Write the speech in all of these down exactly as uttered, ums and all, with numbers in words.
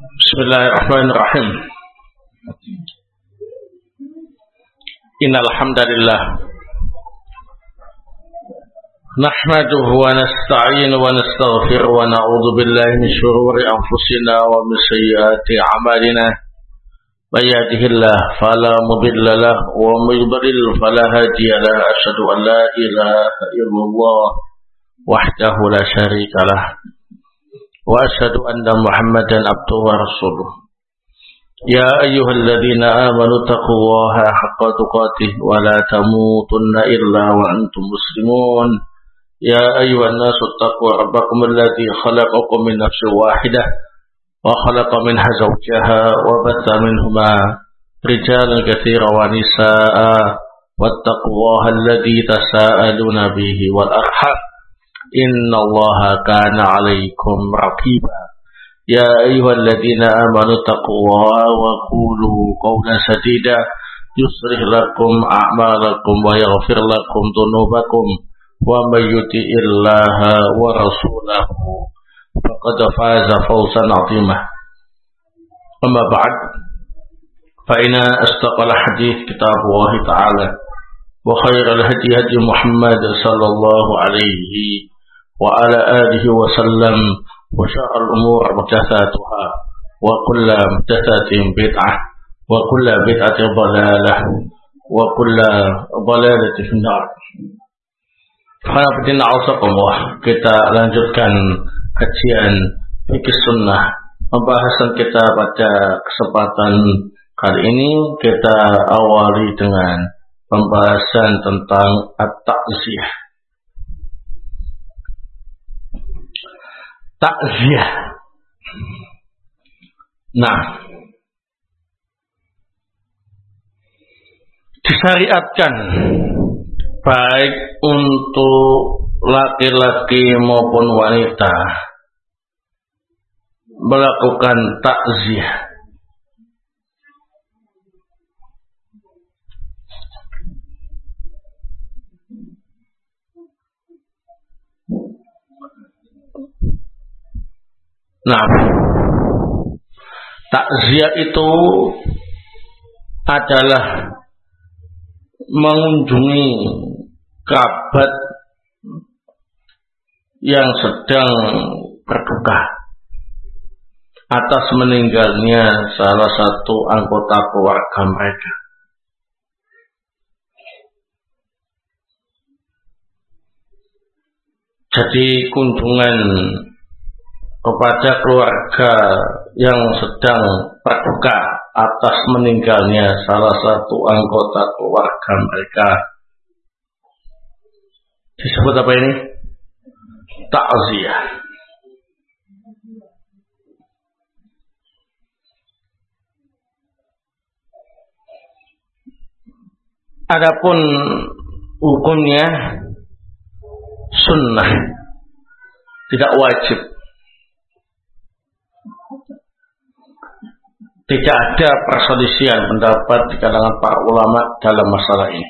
Bismillahirrahmanirrahim. Innal hamdalillah nahmaduhu wa nasta'inuhu wa nastaghfiruhu wa na'udzu billahi min shururi anfusina wa min sayyiati a'malina. May yahdihillahu fala mudilla lahu wa may yudlil fala hadiya lahu. Asyhadu an la ilaha illallah wahdahu la syarika lahu wa asyhadu anna Muhammadan abduhu wa rasuluh. Ya ayyuhalladzina amanu taqullaha haqqa tuqatih wa la tamutunna illa wa antum muslimun. Ya ayyuhan nasu taqu rabbakum alladzi khalaqakum min nafsin wahidah wa khalaqa minha zawjaha wa batha minhuma rijalan katsiran wa nisaa'a wattaqullaha alladzi tasaaluna bihi wal arham innallaha kana 'alaikum raqiba. Ya ayyuhalladzina amanu taqullaha wa qulu qawlan sadida yuslih lakum a'malakum wa yaghfir lakum dhunubakum wa may yuti'illaha wa rasulahu faqad faza fawzan 'azima. Amma ba'd, fa inna astaqal hadits kitabullah ta'ala wa khairal hadi hadi Muhammad sallallahu alaihi wa ala alihi wa sallam wa syarrul umur muhdatsatuha wa kullu muhdatsatin bid'ah wa kullu bid'atin dhalalah wa kullu dhalalatin finnar. Hadirin Allah, kita lanjutkan kajian fikih sunnah. Pembahasan kita pada kesempatan kali ini kita awali dengan pembahasan tentang at-ta'ziyah. Ta'ziyah. Nah, disyariatkan baik untuk laki-laki maupun wanita melakukan ta'ziyah. Nah, takziah itu adalah mengunjungi kerabat yang sedang berduka atas meninggalnya salah satu anggota keluarga mereka. Jadi kunjungan kepada keluarga yang sedang berduka atas meninggalnya salah satu anggota keluarga mereka disebut apa ini? Ta'ziyah. Adapun hukumnya sunnah, tidak wajib. Tidak ada perselisihan pendapat di kalangan para ulama dalam masalah ini.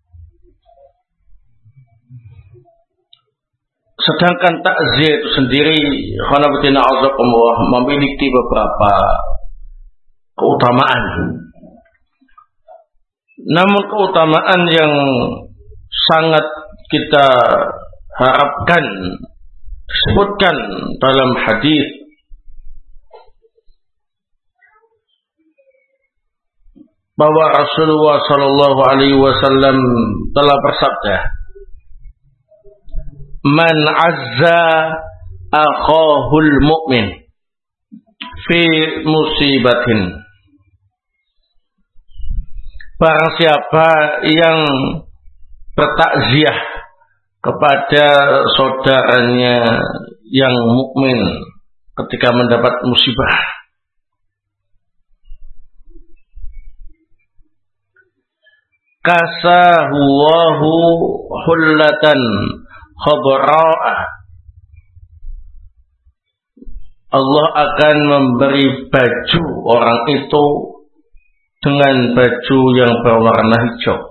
Sedangkan takziah itu sendiri memiliki beberapa keutamaan. Namun keutamaan yang sangat kita harapkan disebutkan dalam hadis bahwa Rasulullah Shallallahu Alaihi Wasallam telah bersabda, "Man azza akhahul mu'min fi musibatin." Barang siapa yang bertakziah kepada saudaranya yang mukmin ketika mendapat musibah, kasahullahu hullatan khadra'a, Allah akan memberi baju orang itu dengan baju yang berwarna hijau.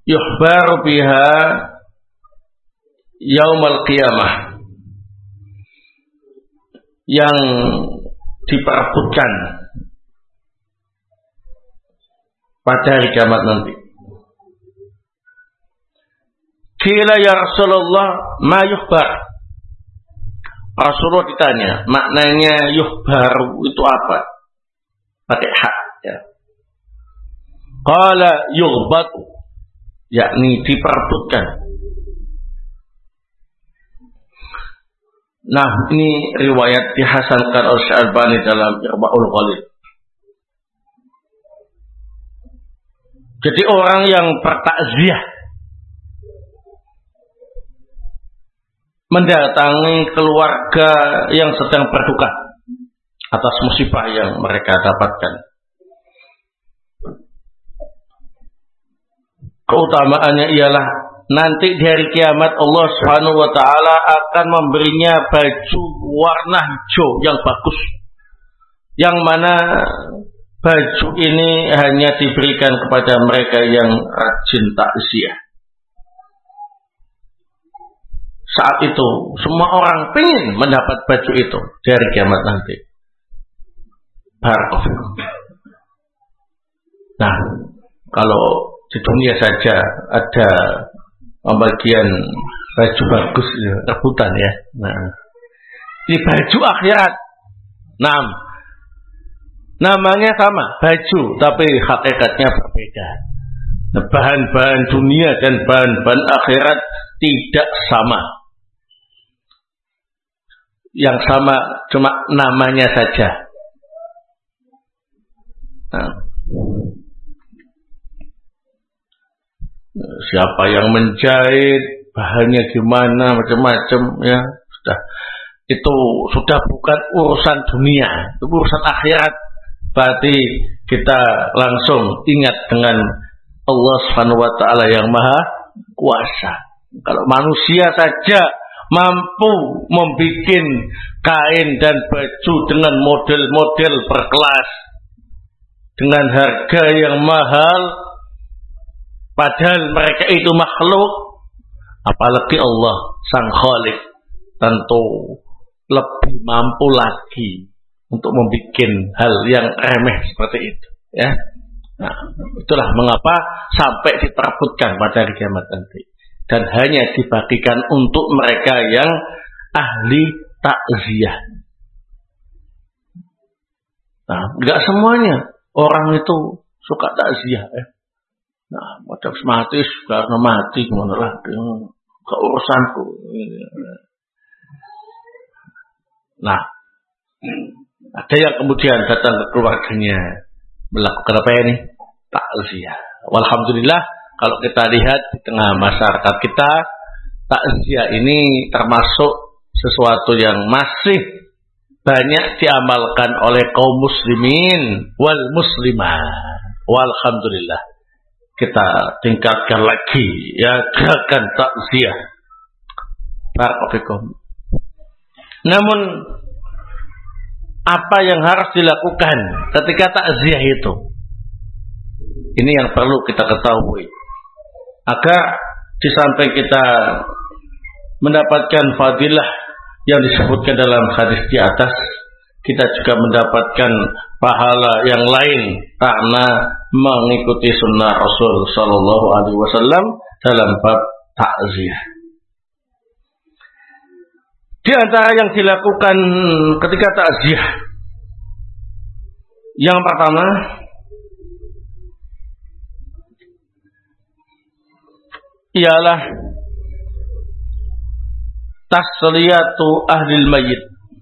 yuhbar biha yaumal qiyamah, yang diperebutkan pada hari kiamat nanti. Qila ya Rasulullah, ma yuhbar? Rasulullah ditanya, maknanya yuhbar itu apa? Pakai hak ya. Qala yughbatu, yakni diperebutkan. Nah, ini riwayat dihasankan oleh Syalbani dalam Irwaul Ghalil. Jadi orang yang bertakziah mendatangi keluarga yang sedang berduka atas musibah yang mereka dapatkan, keutamaannya ialah nanti di hari kiamat Allah Subhanahu wa taala akan memberinya baju warna hijau yang bagus, yang mana baju ini hanya diberikan kepada mereka yang rajin takziah. Saat itu semua orang ingin mendapat baju itu di hari kiamat nanti. Barakallahu. Nah, kalau di dunia saja ada pembagian baju bagus, rebutan ya. Nah, ini baju akhirat. Nah, namanya sama, baju, tapi hakikatnya berbeda. Nah, bahan-bahan dunia dan bahan-bahan akhirat tidak sama. Yang sama cuma namanya saja. Nah, siapa yang menjahit, bahannya gimana, macam-macam ya, sudah itu sudah bukan urusan dunia, itu urusan akhirat. Berarti kita langsung ingat dengan Allah Subhanahu wa taala yang Maha Kuasa. Kalau manusia saja mampu membuat kain dan baju dengan model-model berkelas dengan harga yang mahal, padahal mereka itu makhluk, apalagi Allah Sang Khalik tentu lebih mampu lagi untuk membuat hal yang remeh seperti itu ya. Nah, itulah mengapa sampai diperebutkan pada hari kiamat nanti, dan hanya dibagikan untuk mereka yang ahli takziah. Nah, enggak semuanya orang itu suka takziah ya. Nah, macam mati karena mati gimana lagi, ke urusanku. Nah, ada yang kemudian datang ke keluarganya melakukan apa ini? Takziah. Walhamdulillah, kalau kita lihat di tengah masyarakat kita, takziah ini termasuk sesuatu yang masih banyak diamalkan oleh kaum muslimin wal muslimah. Walhamdulillah, kita tingkatkan lagi ya gerakan takziah. Barakallahu. Namun apa yang harus dilakukan ketika takziah itu? Ini yang perlu kita ketahui agar di samping kita mendapatkan fadilah yang disebutkan dalam hadis di atas, kita juga mendapatkan pahala yang lain karena mengikuti sunnah Rasul Sallallahu Alaihi Wasallam dalam bab takziah. Di antara yang dilakukan ketika takziah, yang pertama ialah tasliyatu ahlil mayyit,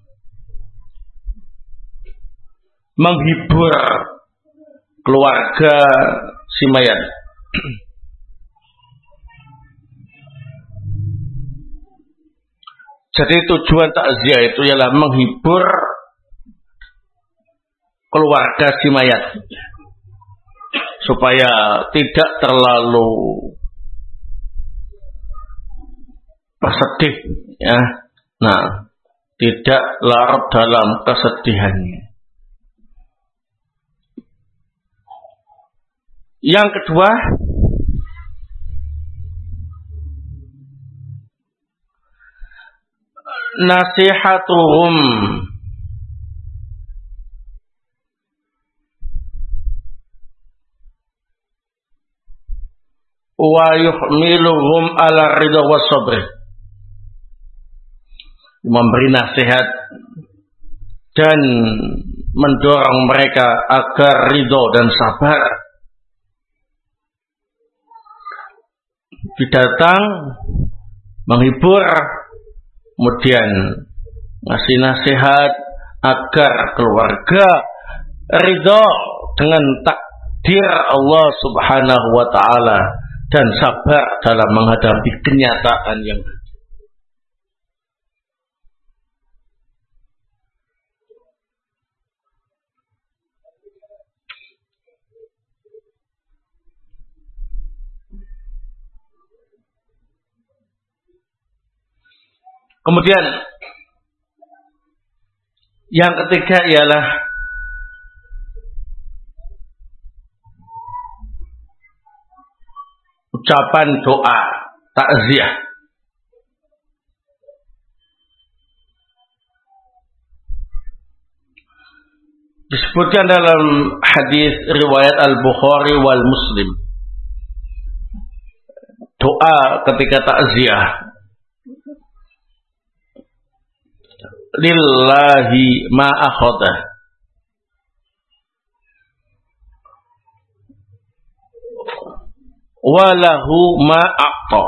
menghibur keluarga si mayat. Jadi tujuan takziah itu ialah menghibur keluarga si mayat supaya tidak terlalu bersedih ya. Nah, tidak larut dalam kesedihannya. Yang kedua, nasihatuhum wa yuhmiluhum ala ridha was sabr. Memberi nasihat dan mendorong mereka agar ridho dan sabar. Didatang menghibur, kemudian ngasih nasihat agar keluarga ridho dengan takdir Allah Subhanahu wa taala dan sabar dalam menghadapi kenyataan yang ada. Kemudian yang ketiga ialah ucapan doa takziah. Disebutkan dalam hadis riwayat Al-Bukhari wal Muslim, doa ketika takziah, lillahi ma akhadha wa lahu ma a'ta,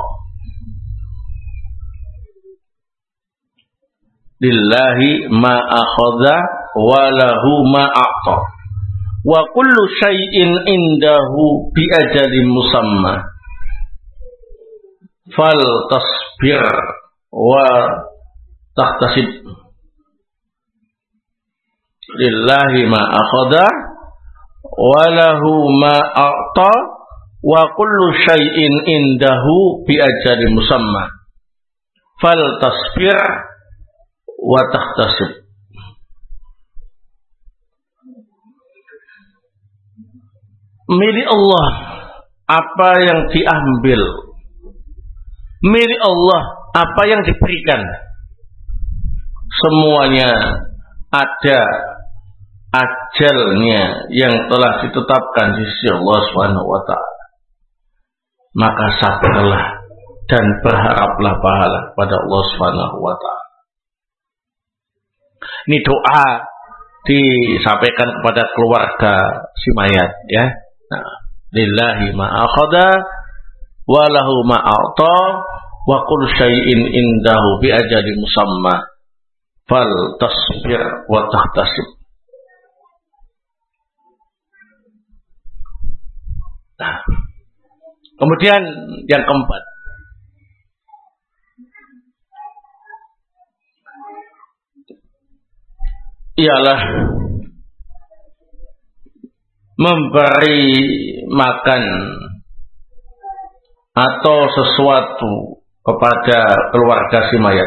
lillahi ma akhadha wa lahu ma a'ta, wa kullu syai'in indahu bi ajalin musamma fal tasbir wa tahtasib. Lillahi ma akhadha wa lahu ma a'ta wa kullu syai'in indahu bi ajalin musamma fal tasbir wa tahtasib. Milik Allah apa yang diambil, milik Allah apa yang diberikan, semuanya ada ajalnya yang telah ditetapkan di sisi Allah Subhanahu wa taala. Maka sabarlah dan berharaplah pahala pada Allah Subhanahu wa taala. Ini doa disampaikan kepada keluarga si mayat, ya. Nah, lillahi ma akhadha wa lahu ma a'ta wa kullu syai'in indahu bi ajalin musamma fal tasbir wa tahtasib. Nah, kemudian yang keempat, ialah memberi makan atau sesuatu kepada keluarga si mayat.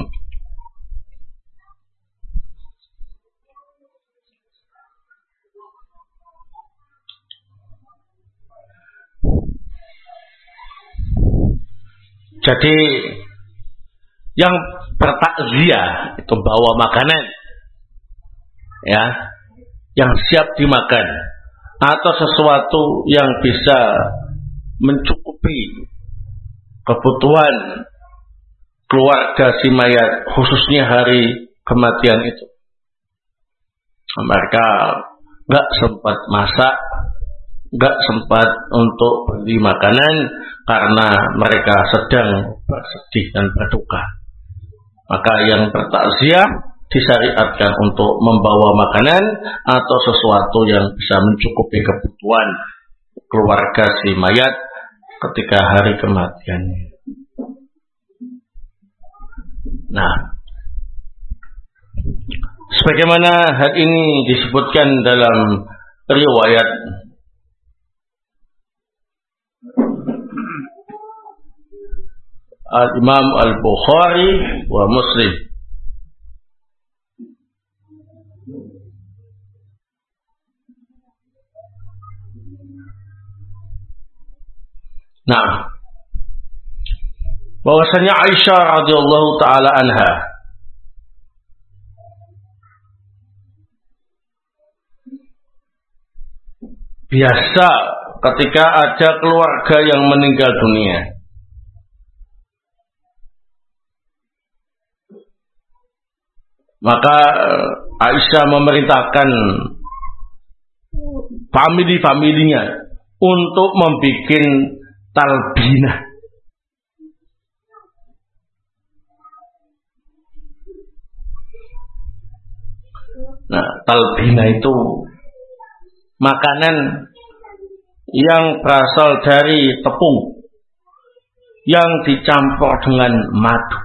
Jadi yang bertakziah itu bawa makanan, ya, yang siap dimakan atau sesuatu yang bisa mencukupi kebutuhan keluarga si mayat, khususnya hari kematian itu. Mereka nggak sempat masak, nggak sempat untuk beli makanan karena mereka sedang bersedih dan berduka. Maka yang bertakziah disyariatkan untuk membawa makanan atau sesuatu yang bisa mencukupi kebutuhan keluarga si mayat ketika hari kematiannya. Nah, sebagaimana hal ini disebutkan dalam riwayat Al-Imam Al-Bukhari wa Muslim. Nah, bahwasanya Aisyah radhiyallahu taala anha biasa ketika ada keluarga yang meninggal dunia. Maka Aisyah memerintahkan famili-familinya untuk membuat talbinah. Nah, talbinah itu makanan yang berasal dari tepung yang dicampur dengan madu.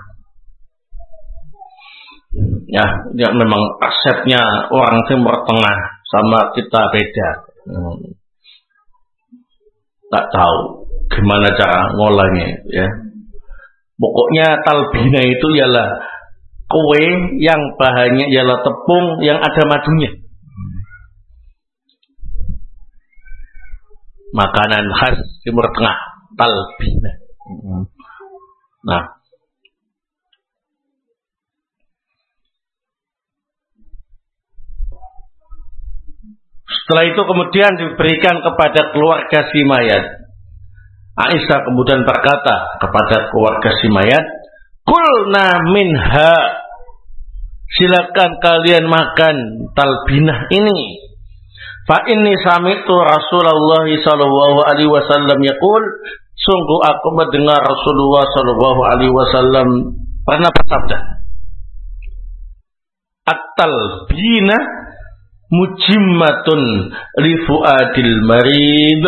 Ya, ya memang resepnya orang Timur Tengah sama kita beda. Hmm. Tak tahu gimana cara ngolahnya, ya. Pokoknya talbinah itu ialah kue yang bahannya ialah tepung yang ada madunya. Makanan khas Timur Tengah, talbinah. Nah, setelah itu kemudian diberikan kepada keluarga si mayat. Aisyah kemudian berkata kepada keluarga si mayat, "Kulna minha, silakan kalian makan talbinah ini. Fa inni sami'tu Rasulullah sallallahu alaihi wasallam yaqul, sungguh aku mendengar Rasulullah sallallahu alaihi wasallam pernah bersabda, at-talbinah mujimmatun li fuadil marid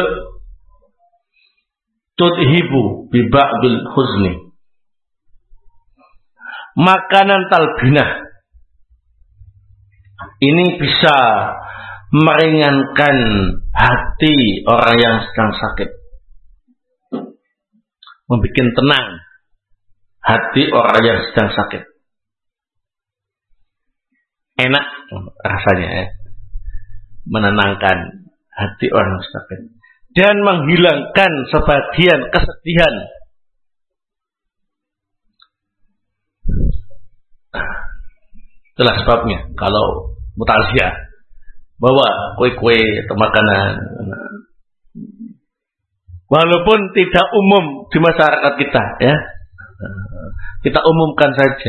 tudhibu bi ba'dil huzni." Makanan talbinah ini bisa meringankan hati orang yang sedang sakit, membuat tenang hati orang yang sedang sakit. Enak rasanya, ya, menenangkan hati orang sakit dan menghilangkan sebagian kesedihan. Itulah sebabnya kalau mutaziah bawa kue-kue atau makanan, walaupun tidak umum di masyarakat kita, ya, kita umumkan saja.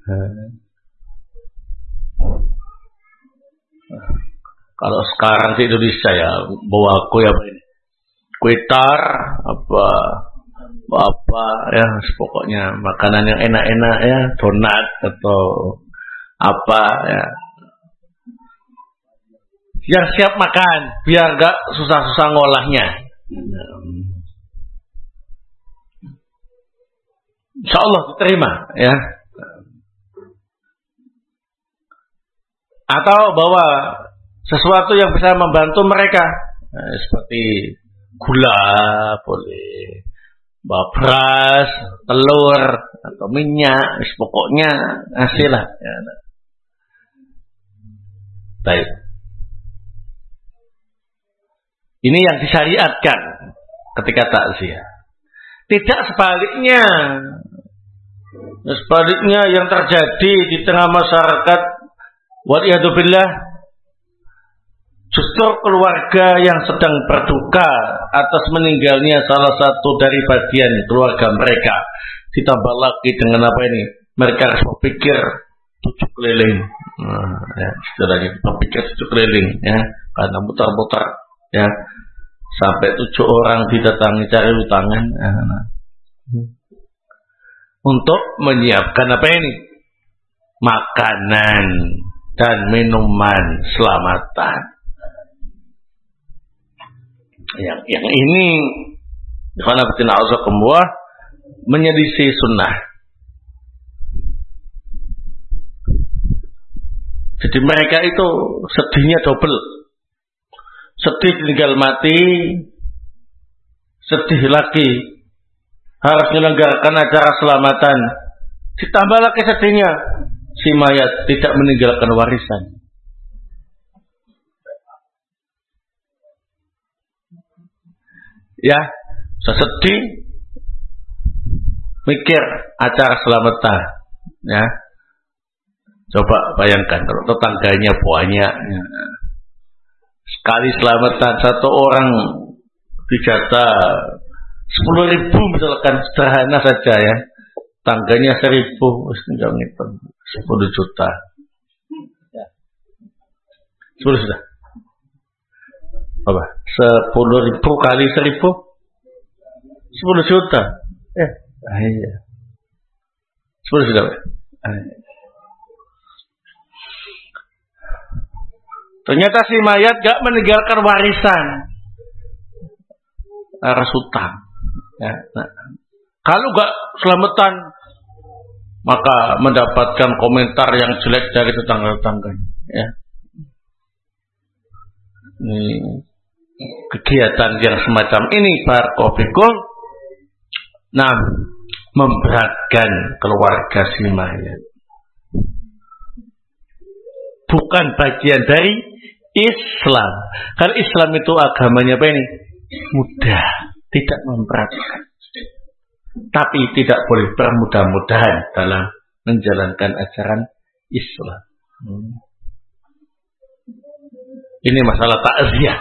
Kalau sekarang di Indonesia, ya, bawa kue apa ini? Kue tar, apa, apa, ya, pokoknya makanan yang enak-enak, ya, donat atau apa, ya, yang siap makan biar gak susah-susah ngolahnya. Insya Allah diterima, ya. Atau bawa sesuatu yang bisa membantu mereka, nah, seperti gula boleh, bawa beras, telur atau minyak, pokoknya hasil lah, ya. Baik. Ini yang disyariatkan ketika takziah. Tidak sebaliknya. Sebaliknya yang terjadi di tengah masyarakat, waliyadzubillah, justru keluarga yang sedang berduka atas meninggalnya salah satu dari bagian keluarga mereka, ditambah lagi dengan apa ini? Mereka harus berpikir tujuh keliling. Nah, ya, istilahnya berpikir tujuh keliling, ya, karena mutar-mutar, ya, sampai tujuh orang didatangi cari utangan, nah, untuk menyiapkan apa ini? Makanan dan minuman selamatan. Yang yang ini karena betina auzakumullah menyelisih sunnah. Jadi mereka itu sedihnya double. Sedih tinggal mati, sedih lagi harus menyelenggarakan acara selamatan. Ditambah lagi sedihnya si mayat tidak meninggalkan warisan. Ya, sesedih mikir acara selamatan, ya. Coba bayangkan kalau tetangganya banyak, ya. Sekali selamatan satu orang dijatah sepuluh ribu misalkan, sederhana saja ya. Tangganya seribu, tinggal ngitung sepuluh juta. Sepuluh juta. Apa? Sepuluh ribu kali seribu, sepuluh juta. Eh, ah, iya. Sepuluh juta. Ah, iya. Ternyata si mayat gak meninggalkan warisan, aras hutang. Ya, nah. Kalau gak selamatan, maka mendapatkan komentar yang jelek dari tetangga-tetangganya. Ya. Ini kegiatan yang semacam ini, barakallahu, nah, memberatkan keluarga si mayat. Bukan bagian dari Islam. Karena Islam itu agamanya apa ini? Mudah, tidak memberatkan. Tapi tidak boleh bermudah-mudahan dalam menjalankan ajaran Islam. Hmm. Ini masalah takziah.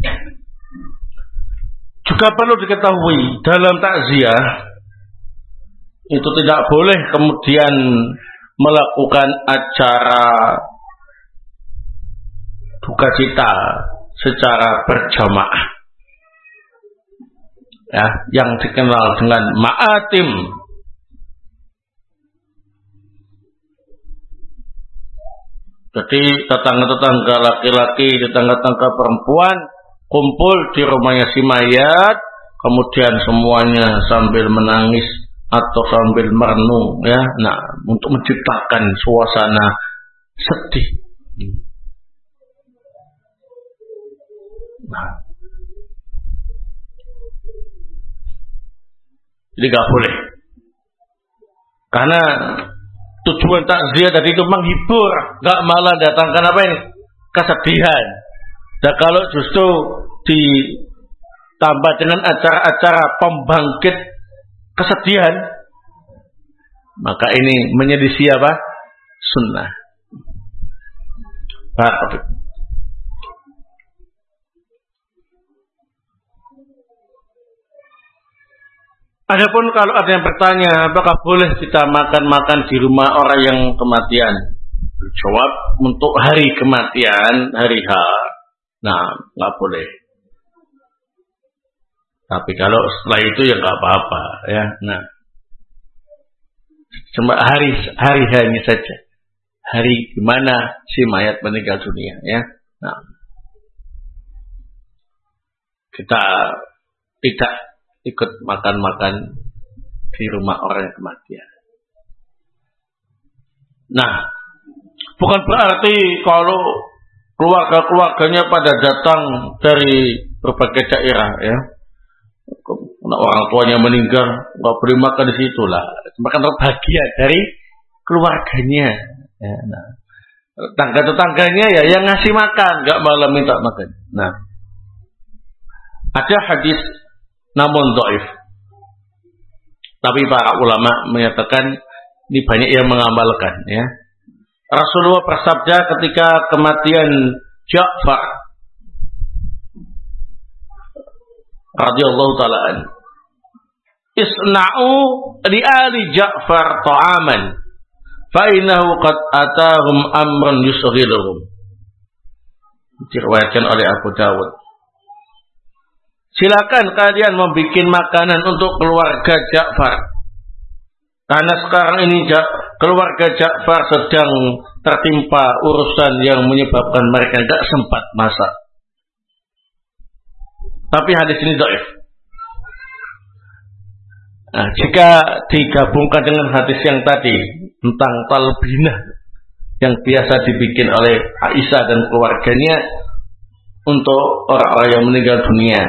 Juga perlu diketahui dalam takziah itu tidak boleh kemudian melakukan acara duka cita secara berjamaah, ya, yang dikenal dengan ma'atim. Jadi tetangga-tetangga laki-laki, tetangga-tetangga perempuan kumpul di rumahnya si mayat, kemudian semuanya sambil menangis atau sambil merenung, ya, nah, untuk menciptakan suasana sedih. Nah, jadi gak boleh. Karena tujuan takziah tadi itu menghibur, gak malah datangkan apa ini? Kesedihan. Dan kalau justru ditambah dengan acara-acara pembangkit kesedihan, maka ini menyelisih apa? Sunnah. Baik. Adapun kalau ada yang bertanya, apakah boleh kita makan-makan di rumah orang yang kematian? Jawab, untuk hari kematian, hari H, nah, nggak boleh. Tapi kalau setelah itu ya nggak apa-apa, ya. Nah, cuma hari hari hanya saja, hari dimana si mayat meninggal dunia, ya. Nah, kita tidak ikut makan-makan di rumah orang yang kematian. Nah, bukan berarti kalau keluarga-keluarganya pada datang dari berbagai daerah, ya, orang tuanya meninggal, nggak boleh makan di situ lah. Makan bagian dari keluarganya. Ya, nah, tangga-tetangganya ya yang ngasih makan, nggak malah minta makan. Nah, ada hadis namun dhaif. Tapi para ulama menyatakan ini banyak yang mengamalkan, ya. Rasulullah bersabda ketika kematian Ja'far radhiyallahu taala an, isna'u li ali Ja'far ta'aman fa innahu qad atahum amrun yusghiluhum. Diriwayatkan oleh Abu Dawud. Silakan kalian membuat makanan untuk keluarga Ja'far. Karena sekarang ini keluarga Ja'far sedang tertimpa urusan yang menyebabkan mereka tidak sempat masak. Tapi hadis ini dhaif. Nah, jika digabungkan dengan hadis yang tadi tentang talbinah yang biasa dibikin oleh Aisyah dan keluarganya untuk orang-orang yang meninggal dunia,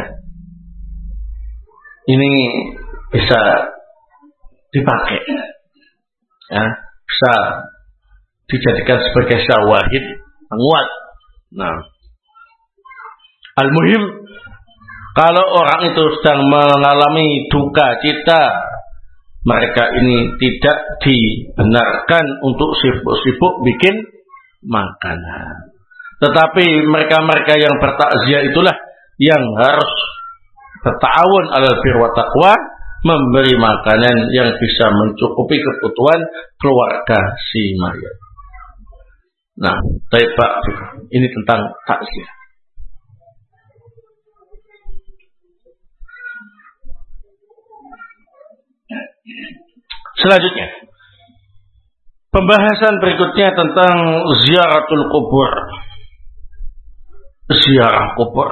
ini bisa dipakai, ya, bisa dijadikan sebagai syawahid penguat. Nah, al-muhim, kalau orang itu sedang mengalami duka cita, mereka ini tidak dibenarkan untuk sibuk-sibuk bikin makanan. Tetapi mereka-mereka yang bertakziah itulah yang harus berta'awun 'alal birri wa taqwa, memberi makanan yang bisa mencukupi kebutuhan keluarga si mayat. Nah, baik Pak, ini tentang takziah. Selanjutnya, pembahasan berikutnya tentang ziaratul kubur. Ziarah kubur.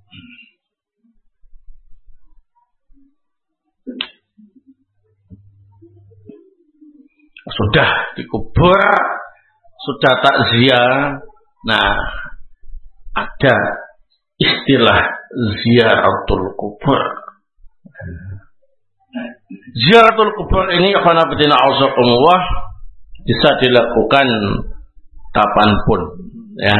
Sudah dikubur, sudah takziah. Nah, ada istilah ziaratul kubur. Ziaratul kubur ini khanafatina auzakumullah bisa dilakukan kapanpun, ya.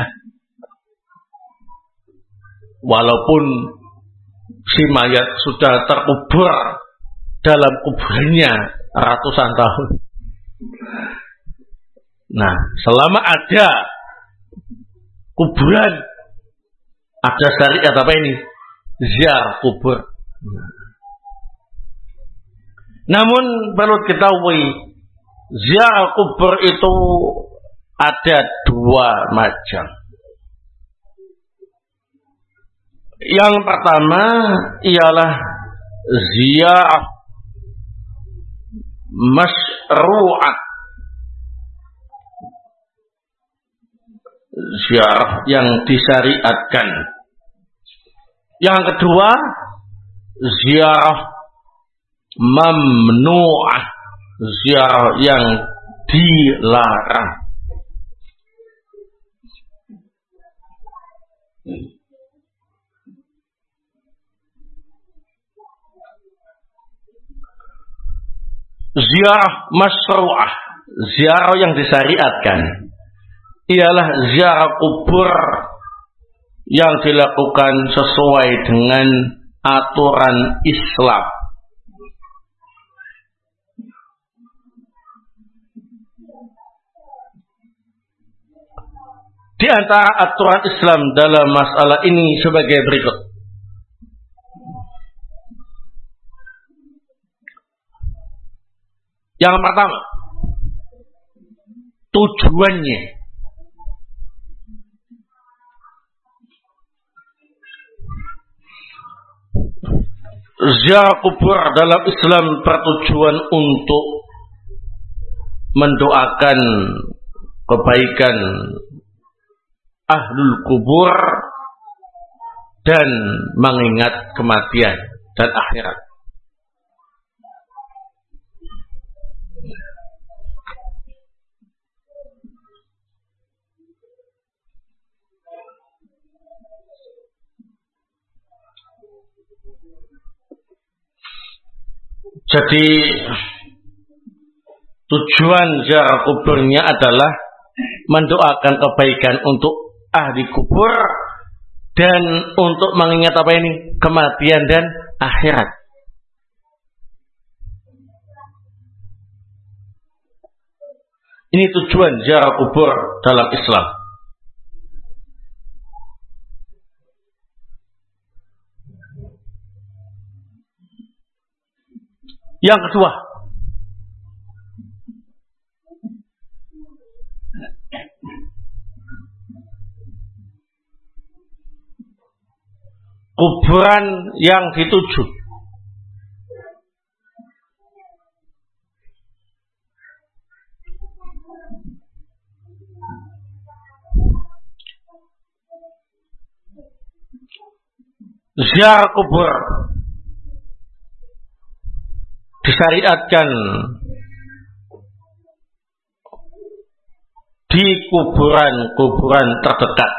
Walaupun si mayat sudah terkubur dalam kuburnya ratusan tahun. Nah, selama ada kuburan, ada syariat apa ini? Ziarah kubur. Namun perlu diketahui, ziarah kubur itu ada dua macam. Yang pertama ialah ziarah masyru'ah, ziarah yang disyariatkan. Yang kedua, ziarah mamnu'ah, ziarah yang dilarang. Ziarah masyru'ah, ziarah yang disyariatkan, ialah ziarah kubur yang dilakukan sesuai dengan aturan Islam. Di antara aturan Islam dalam masalah ini sebagai berikut. Yang pertama, tujuannya. Ziarah kubur dalam Islam bertujuan untuk mendoakan kebaikan ahlul kubur dan mengingat kematian dan akhirat. Jadi tujuan ziarah kuburnya adalah mendoakan kebaikan untuk ahli kubur dan untuk mengingat apa ini? Kematian dan akhirat. Ini tujuan ziarah kubur dalam Islam. Yang kedua, kuburan yang dituju ziarah kubur disyariatkan di kuburan-kuburan terdekat.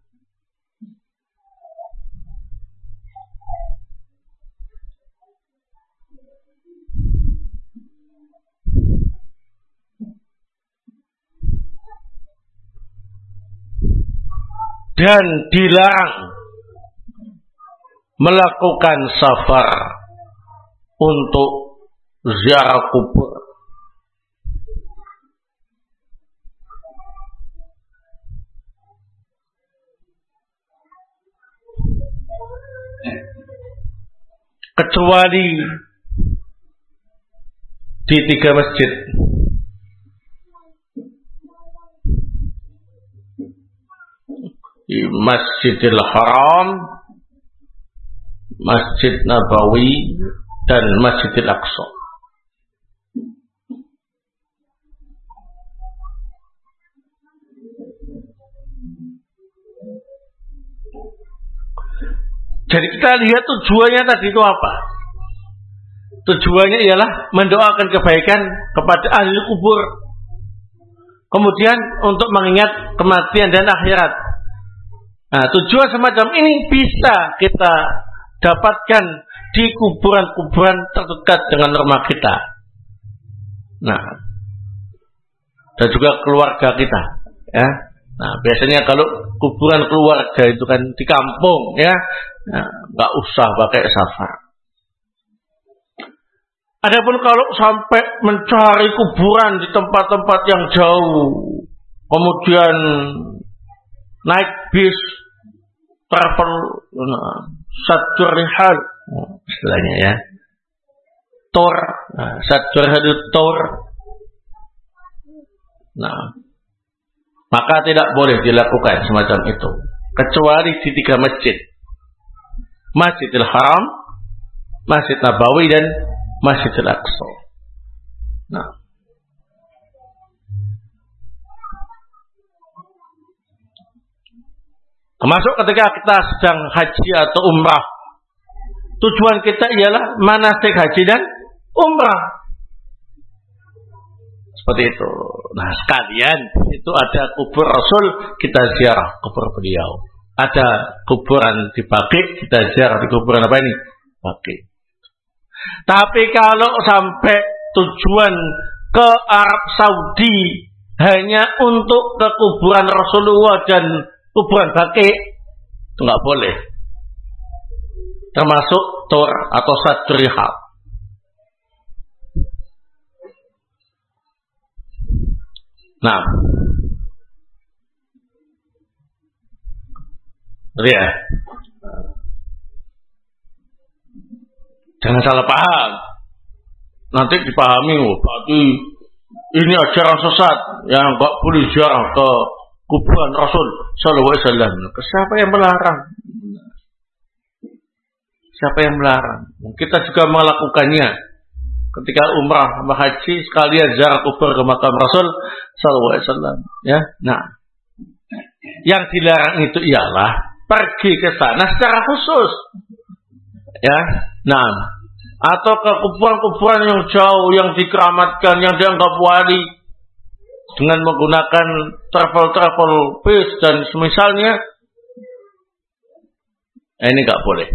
Dan dilarang melakukan safar untuk ziarah kubur. kecuali di tiga masjid. Di Masjidil Haram, Masjid Nabawi, dan Masjidil Aqsa. Jadi kita lihat tujuannya tadi itu apa? Tujuannya ialah mendoakan kebaikan kepada ahli kubur. Kemudian untuk mengingat kematian dan akhirat. Nah, tujuan semacam ini bisa kita dapatkan di kuburan-kuburan terdekat dengan rumah kita. Nah, dan juga keluarga kita, ya. Nah, biasanya kalau kuburan keluarga itu kan di kampung, ya, nah, nggak usah pakai safar. Adapun kalau sampai mencari kuburan di tempat-tempat yang jauh, kemudian naik bis, travel, nah, satu rihal, istilahnya ya, tour, nah, satu rihal tour, nah, maka tidak boleh dilakukan semacam itu, kecuali di tiga masjid, Masjidil Haram, Masjid Nabawi, dan Masjidil Aqsa. Nah, termasuk ketika kita sedang haji atau umrah, tujuan kita ialah manasik haji dan umrah. Seperti itu. Nah, sekalian itu ada kubur Rasul, kita ziarah kubur beliau. Ada kuburan di Baqi, kita ziarah di kuburan apa ini? Baqi. Tapi kalau sampai tujuan ke Arab Saudi hanya untuk ke kuburan Rasulullah dan kuburan Baqi, itu nggak boleh. Termasuk tur atau sadrihab. Nah, ya, jangan salah paham. Nanti dipahami, oh, berarti ini ajaran sesat yang nggak boleh ziarah ke kuburan Rasul Sallallahu Alaihi Wasallam. Siapa yang melarang? Siapa yang melarang? Kita juga melakukannya. Ketika umrah sama haji sekalian ziarah kubur ke makam Rasul Sallallahu Alaihi Wasallam. Ya, nah, yang dilarang itu ialah pergi ke sana secara khusus. Ya, nah, atau ke kuburan-kuburan yang jauh, yang dikeramatkan, yang dianggap wali, dengan menggunakan travel-travel bis dan semisalnya, eh, ini nggak boleh.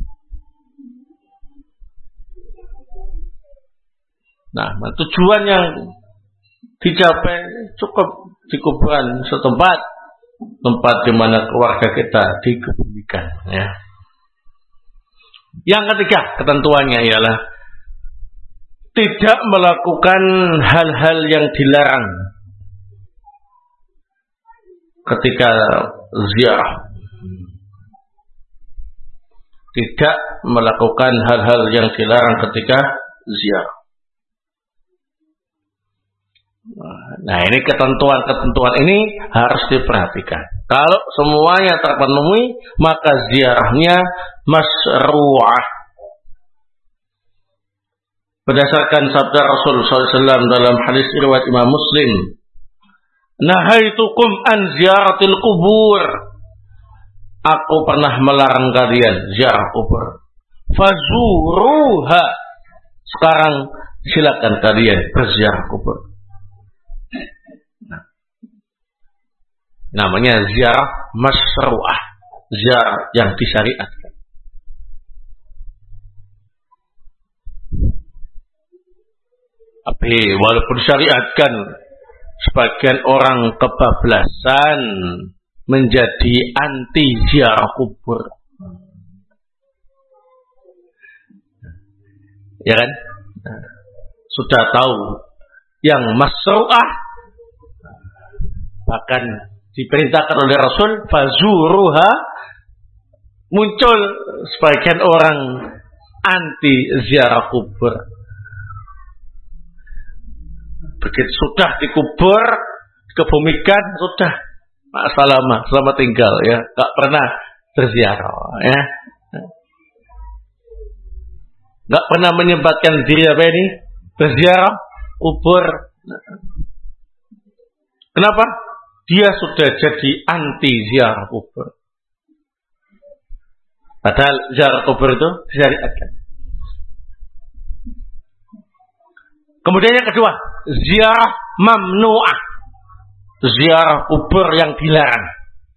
Nah, tujuan yang dicapai cukup di kuburan setempat, tempat di mana keluarga kita dikebumikan. Ya. Yang ketiga, ketentuannya ialah tidak melakukan hal-hal yang dilarang ketika ziarah. Tidak melakukan hal-hal yang dilarang ketika ziarah. Nah, ini ketentuan-ketentuan ini harus diperhatikan. Kalau semuanya terpenuhi, maka ziarahnya masru'ah. Berdasarkan sabda Rasul sallallahu alaihi wasallam dalam hadis riwayat Imam Muslim, "Nahaitukum an ziyaratil kubur." Aku pernah melarang kalian ziarah kubur. Fazuruha. Sekarang silakan kalian berziarah kubur. Namanya ziarah masru'ah, ziarah yang disyariatkan. Tapi walaupun disyariatkan, sebagian orang kebablasan menjadi anti ziarah kubur. Ya kan? Sudah tahu yang masru'ah, bahkan diperintahkan oleh Rasul, fazuruha, muncul sebagian orang anti ziarah kubur. Begitu sudah dikubur, kebumikan, sudah ma'asalamah, selamat tinggal ya, gak pernah berziarah ya. Gak pernah menyempatkan diri apa ini? Berziarah kubur. Kenapa? Dia sudah jadi anti ziarah kubur. Padahal ziarah kubur itu disyariatkan. Kemudian yang kedua, ziarah mamnu'ah. Ziarah kubur yang dilarang.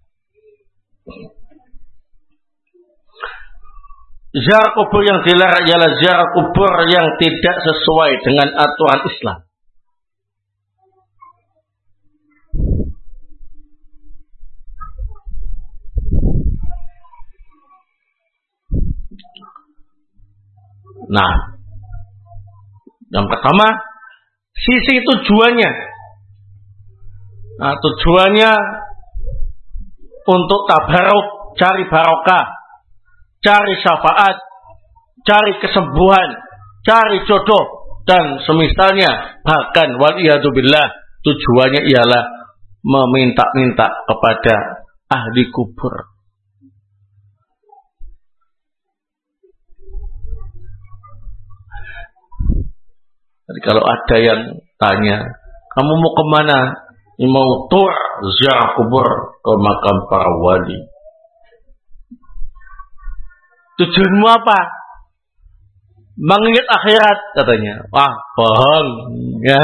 Ziarah kubur yang dilarang ialah ziarah kubur yang tidak sesuai dengan aturan Islam. Nah, yang pertama, sisi tujuannya. Nah, tujuannya untuk tabaruk, cari barokah, cari syafaat, cari kesembuhan, cari jodoh, dan semisalnya. Bahkan waliyadzubillah, tujuannya ialah meminta-minta kepada ahli kubur. Jadi kalau ada yang tanya, kamu mau kemana? Mau tur ziarah kubur ke makam para wali. Tujuanmu apa? Mengingat akhirat katanya. Wah, bohong ya.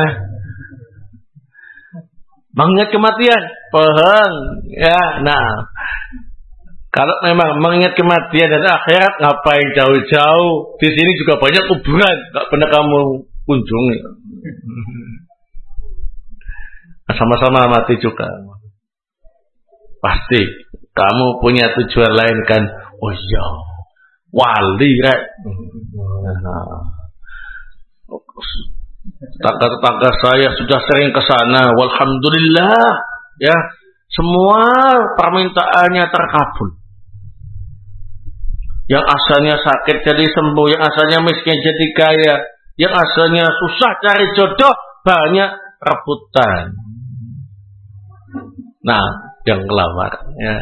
Mengingat kematian, bohong ya. Nah, kalau memang mengingat kematian dan akhirat, ngapain jauh-jauh? Di sini juga banyak kuburan, nggak pernah kamu kunjungi. Sama-sama mati juga. Pasti kamu punya tujuan lain kan? Oh iya, wali rek. Tetangga-tetangga saya sudah sering ke sana. Walhamdulillah, ya, semua permintaannya terkabul. Yang asalnya sakit jadi sembuh, yang asalnya miskin jadi kaya, yang asalnya susah cari jodoh, banyak rebutan. Nah, yang ngelamar ya.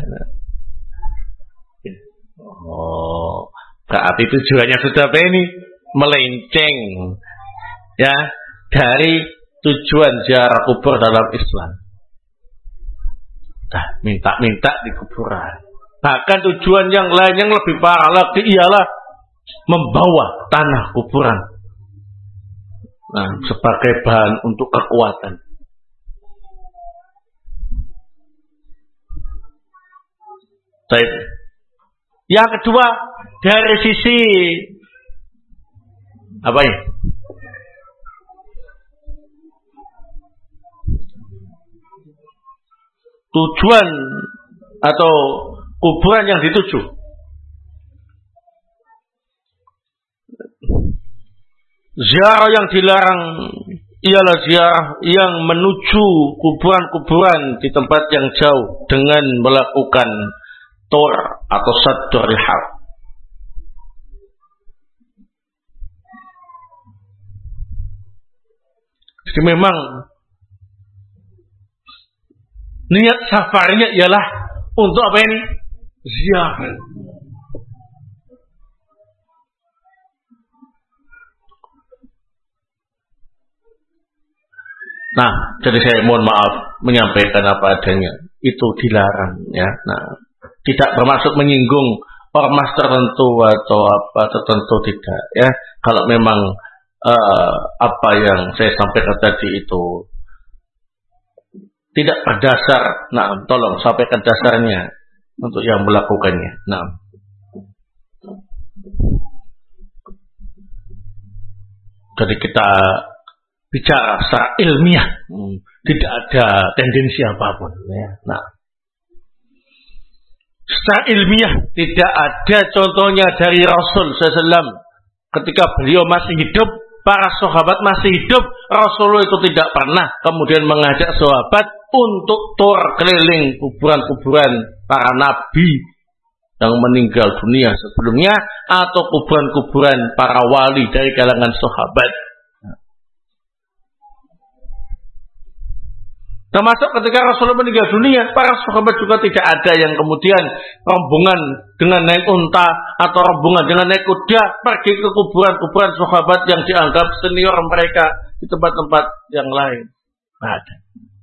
Oh, berarti tujuannya sudah apa ini? Melenceng ya dari tujuan ziarah kubur dalam Islam. Nah, minta-minta di kuburan. Bahkan tujuan yang lain yang lebih parah lagi ialah membawa tanah kuburan. Nah, sebagai bahan untuk kekuatan. Baik. Yang kedua, dari sisi apa ya? Tujuan atau kuburan yang dituju. Ziarah yang dilarang ialah ziarah yang menuju kuburan-kuburan di tempat yang jauh dengan melakukan tur atau saddur rihal. Jadi memang niat safarnya ialah untuk apa ini? Ziarah. Nah, jadi saya mohon maaf menyampaikan apa adanya. Itu dilarang ya. Nah, tidak bermaksud menyinggung ormas tertentu atau apa tertentu, tidak ya. Kalau memang uh, apa yang saya sampaikan tadi itu tidak berdasar, nah tolong sampaikan dasarnya untuk yang melakukannya. Nah, jadi kita bicara secara ilmiah, hmm, tidak ada tendensi apapun ya. Nah, secara ilmiah tidak ada contohnya dari Rasul sallallahu alaihi wasallam ketika beliau masih hidup, para sahabat masih hidup, Rasulullah itu tidak pernah kemudian mengajak sahabat untuk tur keliling kuburan-kuburan para nabi yang meninggal dunia sebelumnya atau kuburan-kuburan para wali dari kalangan sahabat. Termasuk ketika Rasulullah meninggal dunia, para sahabat juga tidak ada yang kemudian rombongan dengan naik unta atau rombongan dengan naik kuda pergi ke kuburan-kuburan sahabat yang dianggap senior mereka di tempat-tempat yang lain. Tidak ada.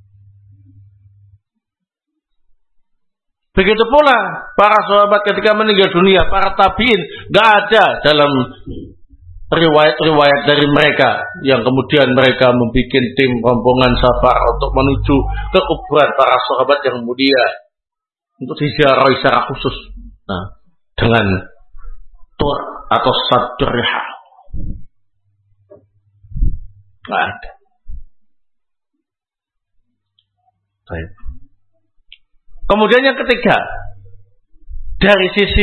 Begitu pula para sahabat ketika meninggal dunia, para tabiin, tidak ada dalam riwayat-riwayat dari mereka yang kemudian mereka membuat tim rombongan safar untuk menuju ke kuburan para sahabat yang mulia untuk diziarahi secara khusus. Nah, dengan tur atau sadur rihal. Nggak ada. Baik. Kemudian yang ketiga, dari sisi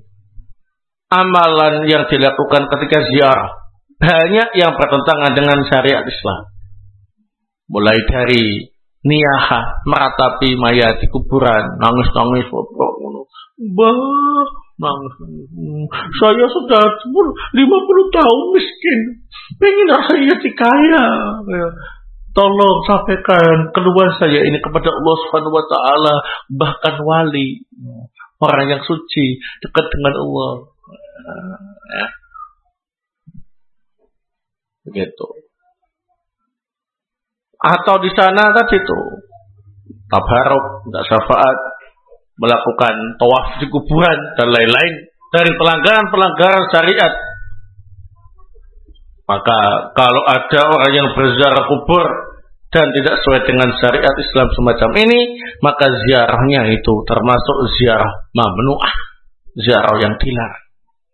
amalan yang dilakukan ketika ziarah banyak yang bertentangan dengan syariat Islam. Mulai dari niyaha, meratapi mayat di kuburan, nangis-nangis, bah, nangis. Saya sudah lima puluh tahun miskin, pengen saya jadi kaya. Tolong sampaikan keluhan saya ini kepada Allah Subhanahu wa taala, bahkan wali, orang yang suci dekat dengan Allah. Ya. Begitu. Atau di sana tadi itu tabaruk, tidak syafaat, melakukan tawaf di kuburan dan lain-lain dari pelanggaran-pelanggaran syariat. Maka kalau ada orang yang berziarah kubur dan tidak sesuai dengan syariat Islam semacam ini, maka ziarahnya itu termasuk ziarah mamnu'ah, ziarah yang dilarang.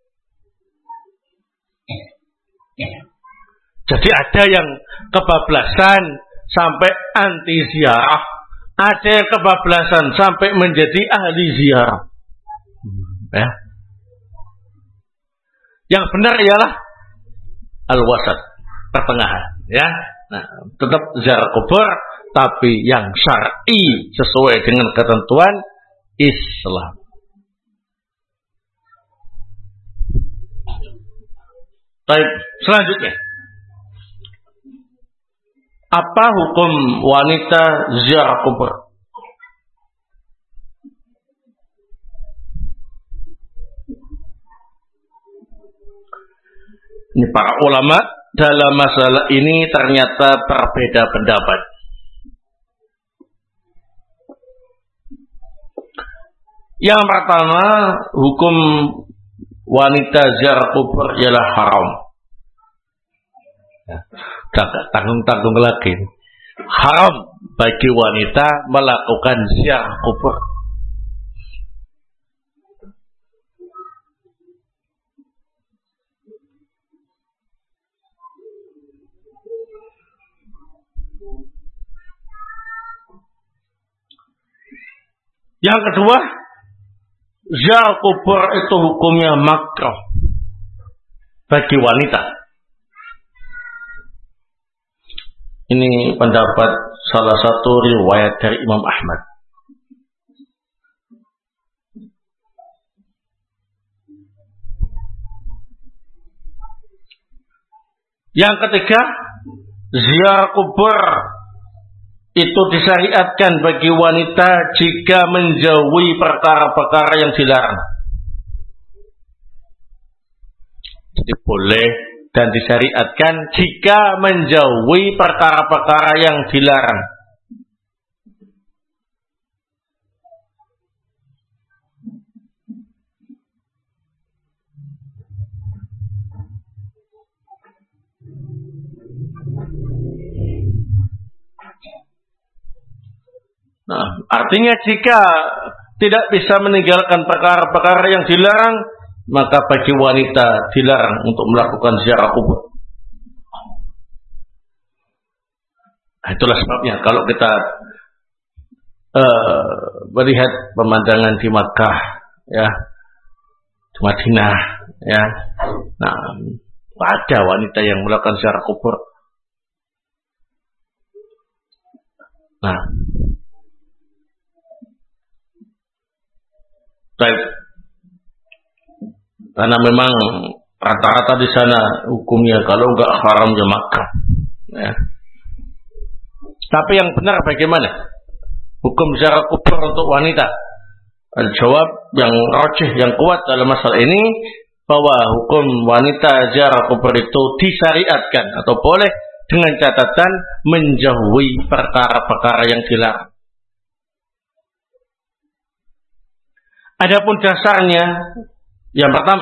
Jadi ada yang kebablasan sampai anti ziarah, ada yang kebablasan sampai menjadi ahli ziarah. Ya. Yang benar ialah al-wasat, pertengahan. Ya, nah, tetap ziarah kubur, tapi yang syar'i sesuai dengan ketentuan Islam. Baik, selanjutnya. Apa hukum wanita ziarah kubur? Ini para ulama dalam masalah ini ternyata berbeda pendapat. Yang pertama, hukum wanita ziarah kubur ialah haram. Ya, tanggung-tanggung lagi. Haram bagi wanita melakukan ziarah kubur. Yang kedua, ziarah kubur itu hukumnya makruh bagi wanita. Ini pendapat salah satu riwayat dari Imam Ahmad. Yang ketiga, ziarah kubur itu disyariatkan bagi wanita jika menjauhi perkara-perkara yang dilarang. Jadi boleh dan disyariatkan jika menjauhi perkara-perkara yang dilarang. Nah, artinya jika tidak bisa meninggalkan perkara-perkara yang dilarang, maka bagi wanita dilarang untuk melakukan ziarah kubur. Nah, itulah sebabnya kalau kita uh, melihat pemandangan di Makkah, ya, di Madinah, ya, nah, ada wanita yang melakukan ziarah kubur. Nah, baik. Karena memang rata-rata di sana hukumnya kalau enggak haram ya makruh. Ya. Tapi yang benar bagaimana? Hukum ziarah kubur untuk wanita. Al-jawab yang rajih, yang kuat dalam masalah ini, bahwa hukum wanita ziarah kubur itu disyariatkan atau boleh dengan catatan menjauhi perkara-perkara yang dilarang. Adapun dasarnya, yang pertama,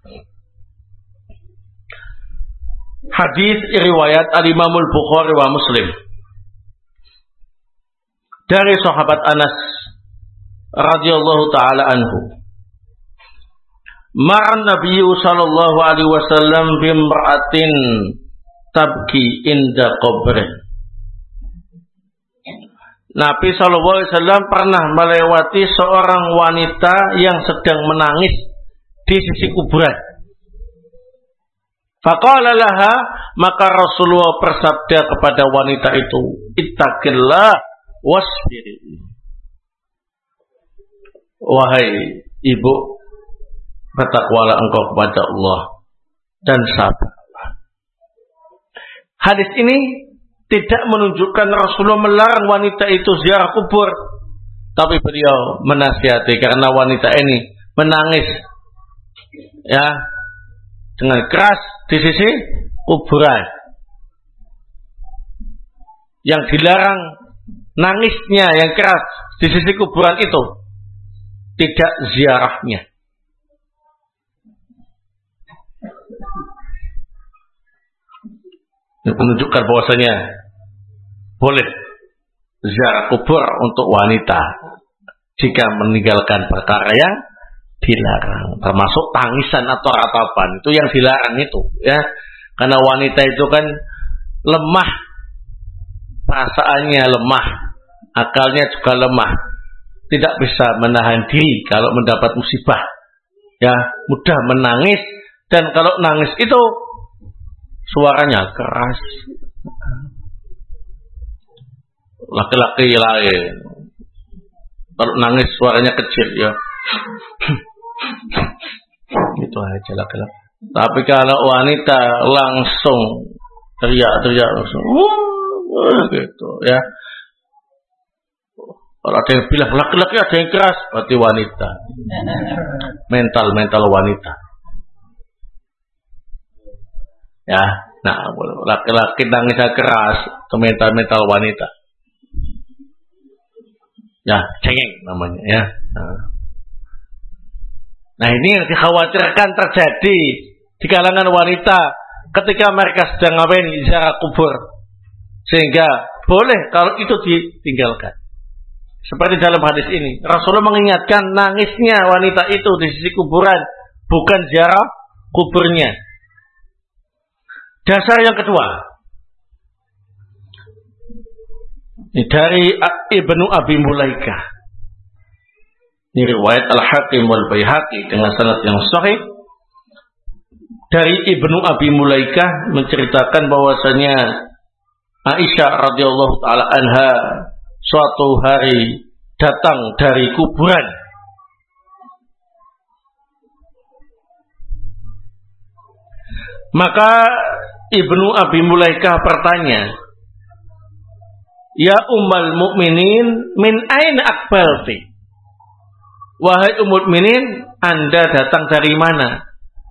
hadis riwayat Al-Imam Al-Bukhari wa Muslim dari sahabat Anas radhiyallahu taala anhu. Ma'an Nabi sallallahu alaihi wasallam bimra'atin tabki inda qabri. Nabi sallallahu alaihi wasallam pernah melewati seorang wanita yang sedang menangis di sisi kuburan. Faqala laha, maka Rasulullah bersabda kepada wanita itu, ittaqillah wasbiri. Wahai ibu, bertakwalah engkau kepada Allah dan sabarlah. Hadis ini tidak menunjukkan Rasulullah melarang wanita itu ziarah kubur, tapi beliau menasihati karena wanita ini menangis ya dengan keras di sisi kuburan. Yang dilarang nangisnya yang keras di sisi kuburan itu, tidak ziarahnya. Ini menunjukkan bahwasanya boleh ziarah kubur untuk wanita jika meninggalkan perkara yang dilarang, termasuk tangisan atau ratapan, itu yang dilarang itu, ya. Karena wanita itu kan lemah, perasaannya lemah, akalnya juga lemah, tidak bisa menahan diri kalau mendapat musibah, ya, mudah menangis, dan kalau nangis itu suaranya keras. Laki-laki lain kalau nangis suaranya kecil, ya. Itu aja laki-laki. Tapi kalau wanita langsung teriak-teriak langsung, wah, gitu, ya. Kalau ada yang bilang laki-laki ada yang keras, berarti wanita. Mental-mental wanita. Ya, nah, laki-laki nangisnya keras, itu mental-mental wanita. Ya, cengeng namanya, ya. Nah. Nah, ini yang dikhawatirkan terjadi di kalangan wanita ketika mereka sedang ngapain ziarah kubur, sehingga boleh kalau itu ditinggalkan. Seperti dalam hadis ini, Rasulullah mengingatkan nangisnya wanita itu di sisi kuburan, bukan ziarah kuburnya. Dasar yang kedua, ini dari Ibnu Abi Mulaikah. Ini riwayat Al-Hakim wal Baihaqi dengan sanad yang sahih. Dari Ibnu Abi Mulaikah menceritakan bahwasanya Aisyah radhiyallahu taala anha suatu hari datang dari kuburan. Maka Ibnu Abi Mulaikah bertanya, "Ya Ummul Mukminin, min aina aqbalti?" Wahai Ummul Mukminin, Anda datang dari mana?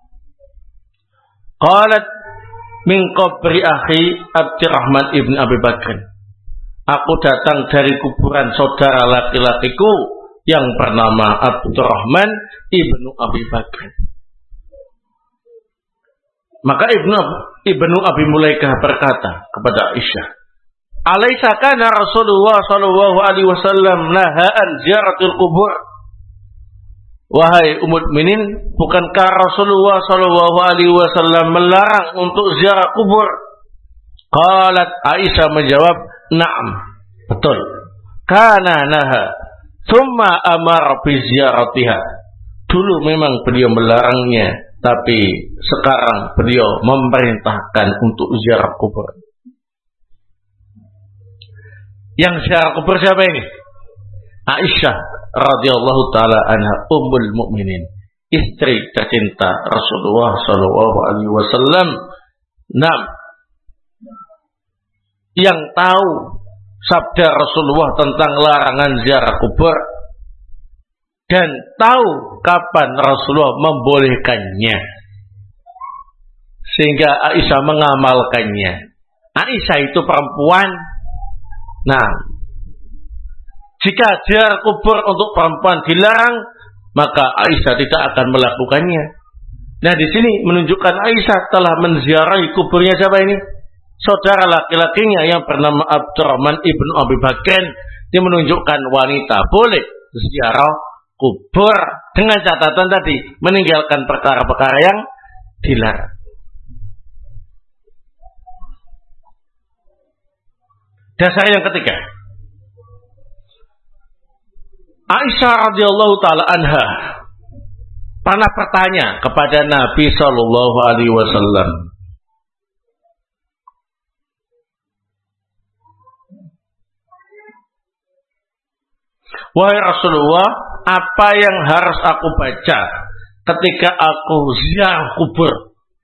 Qalat, min qabri akhi Abdurrahman ibn Abi Bakr. Aku datang dari kuburan saudara laki-lakiku yang bernama Abdurrahman ibnu Abi Bakr. Maka Ibnu Ibnu Abi Mulaikah berkata kepada Aisyah, "Alaisa kana Rasulullah sallallahu alaihi wasallam naha an ziyaratil qubur?" Wahai Ummul Mukminin, bukankah Rasulullah sallallahu alaihi wasallam melarang untuk ziarah kubur? Qalat, Aisyah menjawab, "Na'am." Betul. Kana naha, thumma amar bi ziyaratiha. Dulu memang beliau melarangnya, tapi sekarang beliau memerintahkan untuk ziarah kubur. Yang ziarah kubur siapa ini? Aisyah radhiyallahu taala anha, Ummul Mukminin, istri tercinta Rasulullah Shallallahu Alaihi Wasallam. Nah, yang tahu sabda Rasulullah tentang larangan ziarah kubur dan tahu kapan Rasulullah membolehkannya, sehingga Aisyah mengamalkannya. Aisyah itu perempuan. Nah, jika ziarah kubur untuk perempuan dilarang, maka Aisyah tidak akan melakukannya. Nah, di sini menunjukkan Aisyah telah menziarahi kuburnya siapa ini? Saudara laki-lakinya yang bernama Abdurrahman ibnu Abi Bakr. Dia menunjukkan wanita boleh ziarah kubur dengan catatan tadi meninggalkan perkara-perkara yang dilarang. Dasar yang ketiga, Aisyah radhiyallahu taala anha pernah bertanya kepada Nabi sallallahu alaihi wasallam, wahai Rasulullah, apa yang harus aku baca ketika aku ziarah kubur?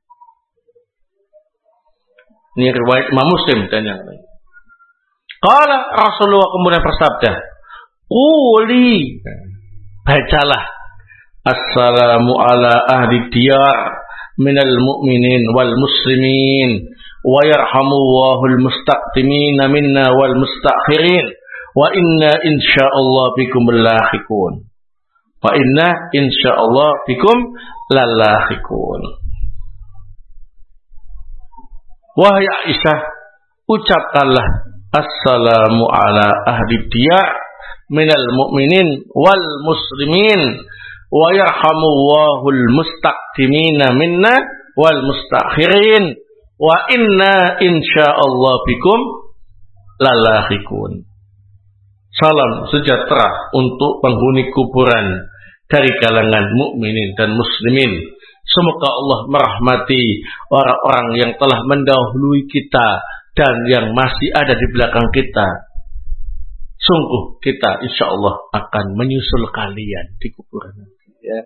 Ini riwayat Imam Muslim dan yang lain. Qala Rasulullah kemudian bersabda, quli, bacalah, assalamu ala ahli diyar minal mu'minin wal muslimin wa yarhamullahul mustaqdimina minna wal mustakhirin wa inna insyaallah bikum lahiqun wa inna insyaallah bikum lalahiqun. Wahai Aisyah, ucapkanlah assalamu ala ahli diyar minal mu'minin wal muslimin wa yarhamullahul mustaqdimina minna wal mustakhirin wa inna insyaallah bikum lalahiqun. Salam sejahtera untuk penghuni kuburan dari kalangan mukminin dan muslimin. Semoga Allah merahmati orang-orang yang telah mendahului kita dan yang masih ada di belakang kita. Sungguh kita insya Allah akan menyusul kalian di kuburan nanti. Ya.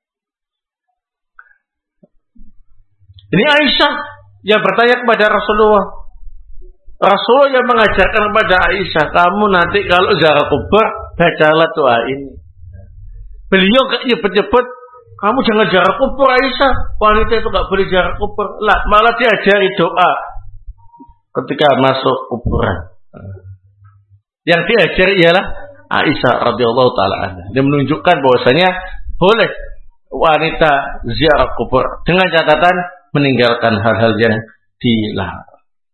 Ini Aisyah yang bertanya kepada Rasulullah. Rasulullah yang mengajarkan kepada Aisyah, kamu nanti kalau ziarah kubur bacalah doa ini. Beliau gak nyebut-nyebut, kamu jangan ziarah kubur Aisyah, wanita itu gak boleh ziarah kubur. Lah, malah diajari doa ketika masuk kuburan. Yang diajari ialah Aisyah radhiyallahu taala anha. Dia menunjukkan bahwasanya boleh wanita ziarah kubur dengan catatan meninggalkan hal-hal yang dilarang.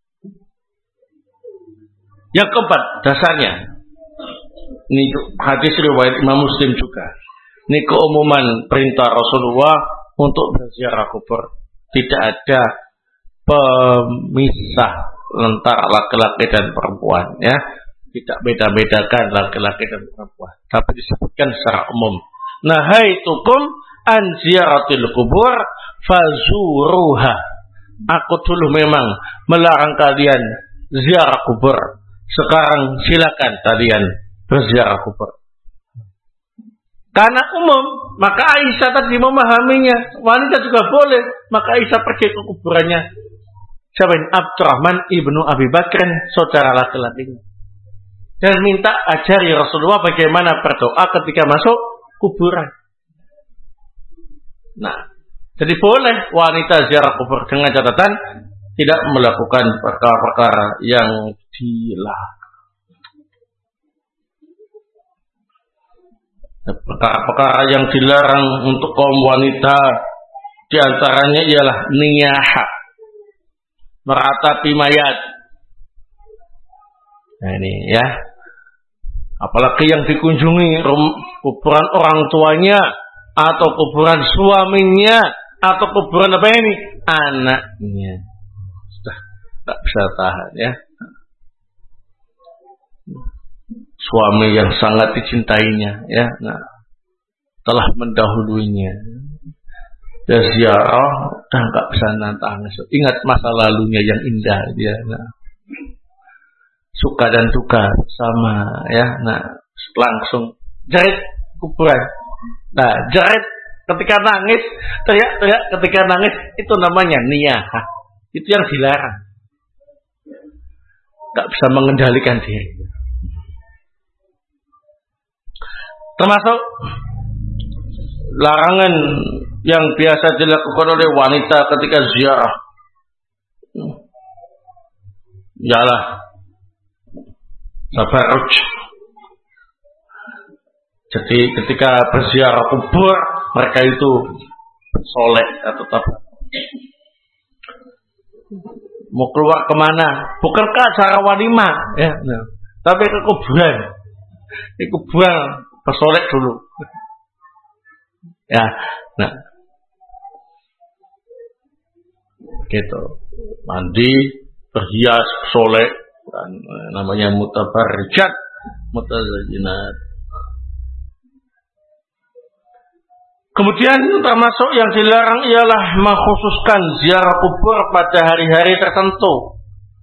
Yang keempat, dasarnya ini hadis riwayat Imam Muslim juga. Ini keumuman perintah Rasulullah untuk berziarah kubur. Tidak ada pemisah antara laki-laki dan perempuan, ya. Tidak beda-bedakan laki-laki dan perempuan, tapi disebutkan secara umum. Nahaitukum an ziyaratil kubur fazuruha. Aku dulu memang melarang kalian ziarah kubur. Sekarang silakan kalian berziarah kubur. Karena umum, maka Aisyah tadi memahaminya. Wanita juga boleh, maka Aisyah pergi ke kuburannya siapa ini? Abdurrahman ibnu Abi Bakr, saudara laki-lakinya, dan minta ajari Rasulullah bagaimana berdoa ketika masuk kuburan. Nah, jadi boleh wanita ziarah kubur dengan catatan tidak melakukan perkara-perkara yang dilarang. Perkara-perkara yang dilarang untuk kaum wanita diantaranya ialah niyaha, meratapi mayat. Nah ini ya, apalagi yang dikunjungi kuburan orang tuanya atau kuburan suaminya atau kuburan apa ini anaknya, sudah tak bisa tahan ya. Suami yang sangat dicintainya ya, nah telah mendahuluinya, dia ziarah dan nggak bisa nantang. Ingat masa lalunya yang indah dia, nah suka dan duka sama ya, nah langsung jerit kuburan, nah jerit Ketika nangis, teriak-teriak ketika nangis itu namanya niyahah. Itu yang dilarang. Gak bisa mengendalikan diri. Termasuk larangan yang biasa dilakukan oleh wanita ketika ziarah. Yalah, tabarruj. Jadi ketika berziarah kubur, mereka itu soleh atau tabarruj. Mau keluar kemana? Bukan ke acara walimah, ya, nah. Tapi ke kuburan. Ke kuburan bersolek dulu. Ya, nah, gitu. Mandi, berhias, solek, dan namanya mutabarrijat, mutazayyinat. Kemudian termasuk yang dilarang ialah mengkhususkan ziarah kubur pada hari-hari tertentu.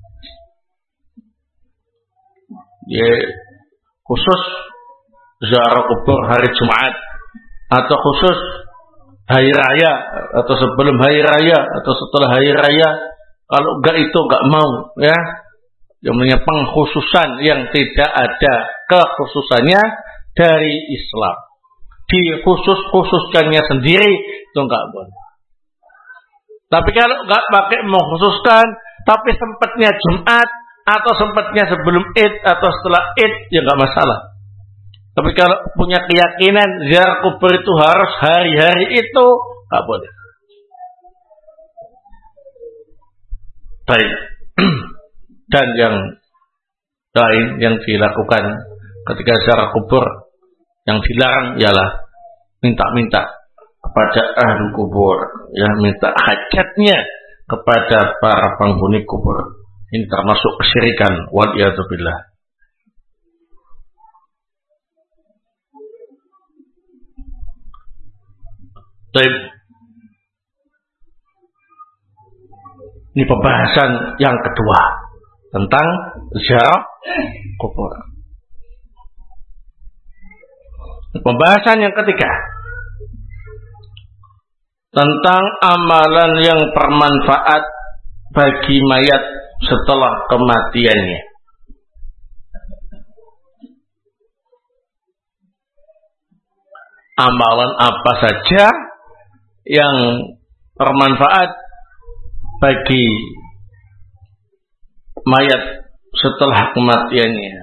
Ya, khusus ziarah kubur hari Jumat, atau khusus hari raya, atau sebelum hari raya, atau setelah hari raya. Kalau enggak itu enggak mau, ya. Yang namanya pengkhususan yang tidak ada kekhususannya dari Islam. Dikhusus-khususkannya sendiri itu enggak boleh. Tapi kalau enggak pakai mengkhususkan, tapi sempatnya Jumat atau sempatnya sebelum Id atau setelah Id, ya enggak masalah. Tapi kalau punya keyakinan ziarah kubur itu harus hari-hari itu, enggak boleh. Baik. Dan yang lain yang dilakukan ketika ziarah kubur yang dilarang ialah minta-minta kepada ahli kubur, ya, minta hajatnya kepada para penghuni kubur. Ini termasuk kesyirikan, waliyadzubillah. Baik. Ini pembahasan yang kedua tentang ziarah kubur. Pembahasan yang ketiga tentang amalan yang bermanfaat bagi mayat setelah kematiannya. Amalan apa saja yang bermanfaat bagi mayat setelah kematiannya.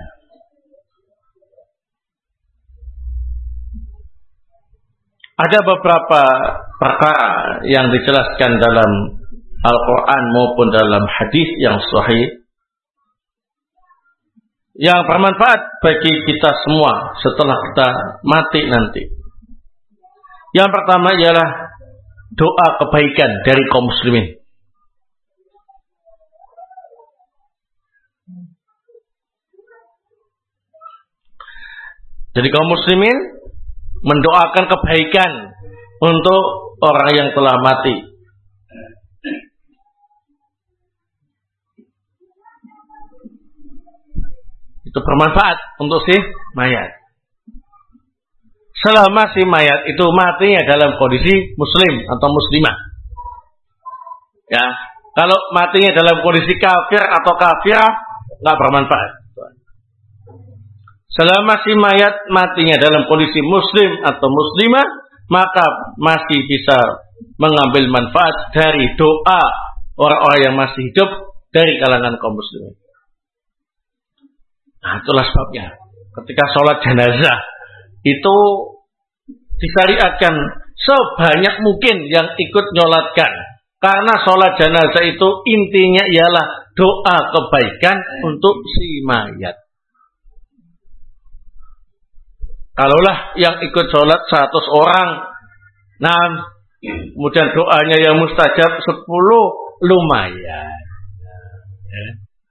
Ada beberapa perkara yang dijelaskan dalam Al-Quran maupun dalam hadis yang sahih yang bermanfaat bagi kita semua setelah kita mati nanti. Yang pertama ialah doa kebaikan dari kaum muslimin. Jadi kaum muslimin mendoakan kebaikan untuk orang yang telah mati. Itu bermanfaat untuk si mayat. Selama si mayat itu matinya dalam kondisi muslim atau muslimah. Ya, kalau matinya dalam kondisi kafir atau kafirah enggak bermanfaat. Selama si mayat matinya dalam kondisi muslim atau muslimah, maka masih bisa mengambil manfaat dari doa orang-orang yang masih hidup dari kalangan kaum muslimin. Nah, itulah sebabnya ketika sholat jenazah itu disyariatkan sebanyak mungkin yang ikut nyolatkan. Karena sholat jenazah itu intinya ialah doa kebaikan untuk si mayat. Kalaulah yang ikut sholat seratus orang, nah kemudian doanya yang mustajab sepuluh, lumayan. Ya.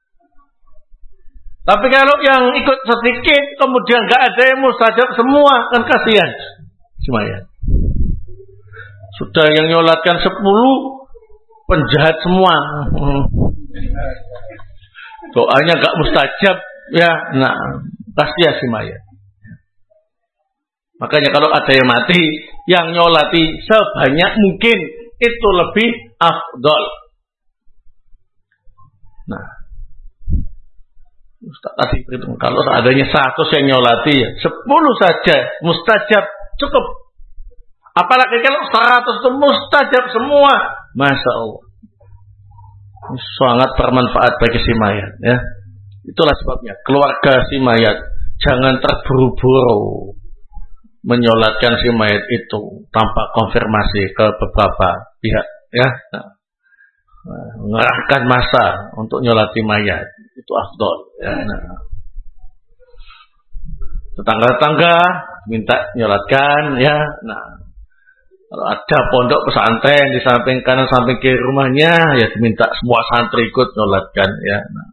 Tapi kalau yang ikut sedikit, kemudian gak ada yang mustajab semua, kan kasihan. Lumayan. Sudah yang nyolatkan sepuluh, penjahat semua. Doanya gak mustajab, ya, nah kasihan si mayat. Makanya kalau ada yang mati, yang nyolati sebanyak mungkin itu lebih afdol. Nah, Ustaz tadi berhitung kalau adanya seratus yang nyolati ya sepuluh saja mustajab cukup. Apalagi kalau seratus itu mustajab semua, masya Allah, sangat bermanfaat bagi si mayat. Ya, itulah sebabnya keluarga si mayat jangan terburu-buru menyolatkan si mayat itu tanpa konfirmasi ke beberapa pihak. Ya, nah, mengerahkan masa untuk nyolati mayat itu afdol. Ya, nah. Tetangga-tetangga minta nyolatkan. Ya, nah. Kalau ada pondok pesantren di samping kanan samping kiri rumahnya, ya diminta semua santri ikut nyolatkan. Ya. Nah.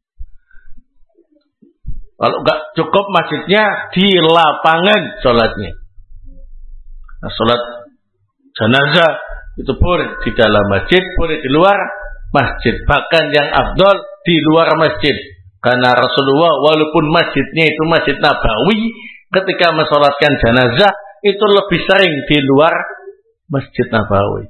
Kalau enggak cukup masjidnya di lapangan sholatnya. Nah, sholat jenazah itu boleh di dalam masjid, boleh di luar masjid. Bahkan yang afdol di luar masjid. Karena Rasulullah walaupun masjidnya itu Masjid Nabawi, ketika mensolatkan jenazah itu lebih sering di luar Masjid Nabawi.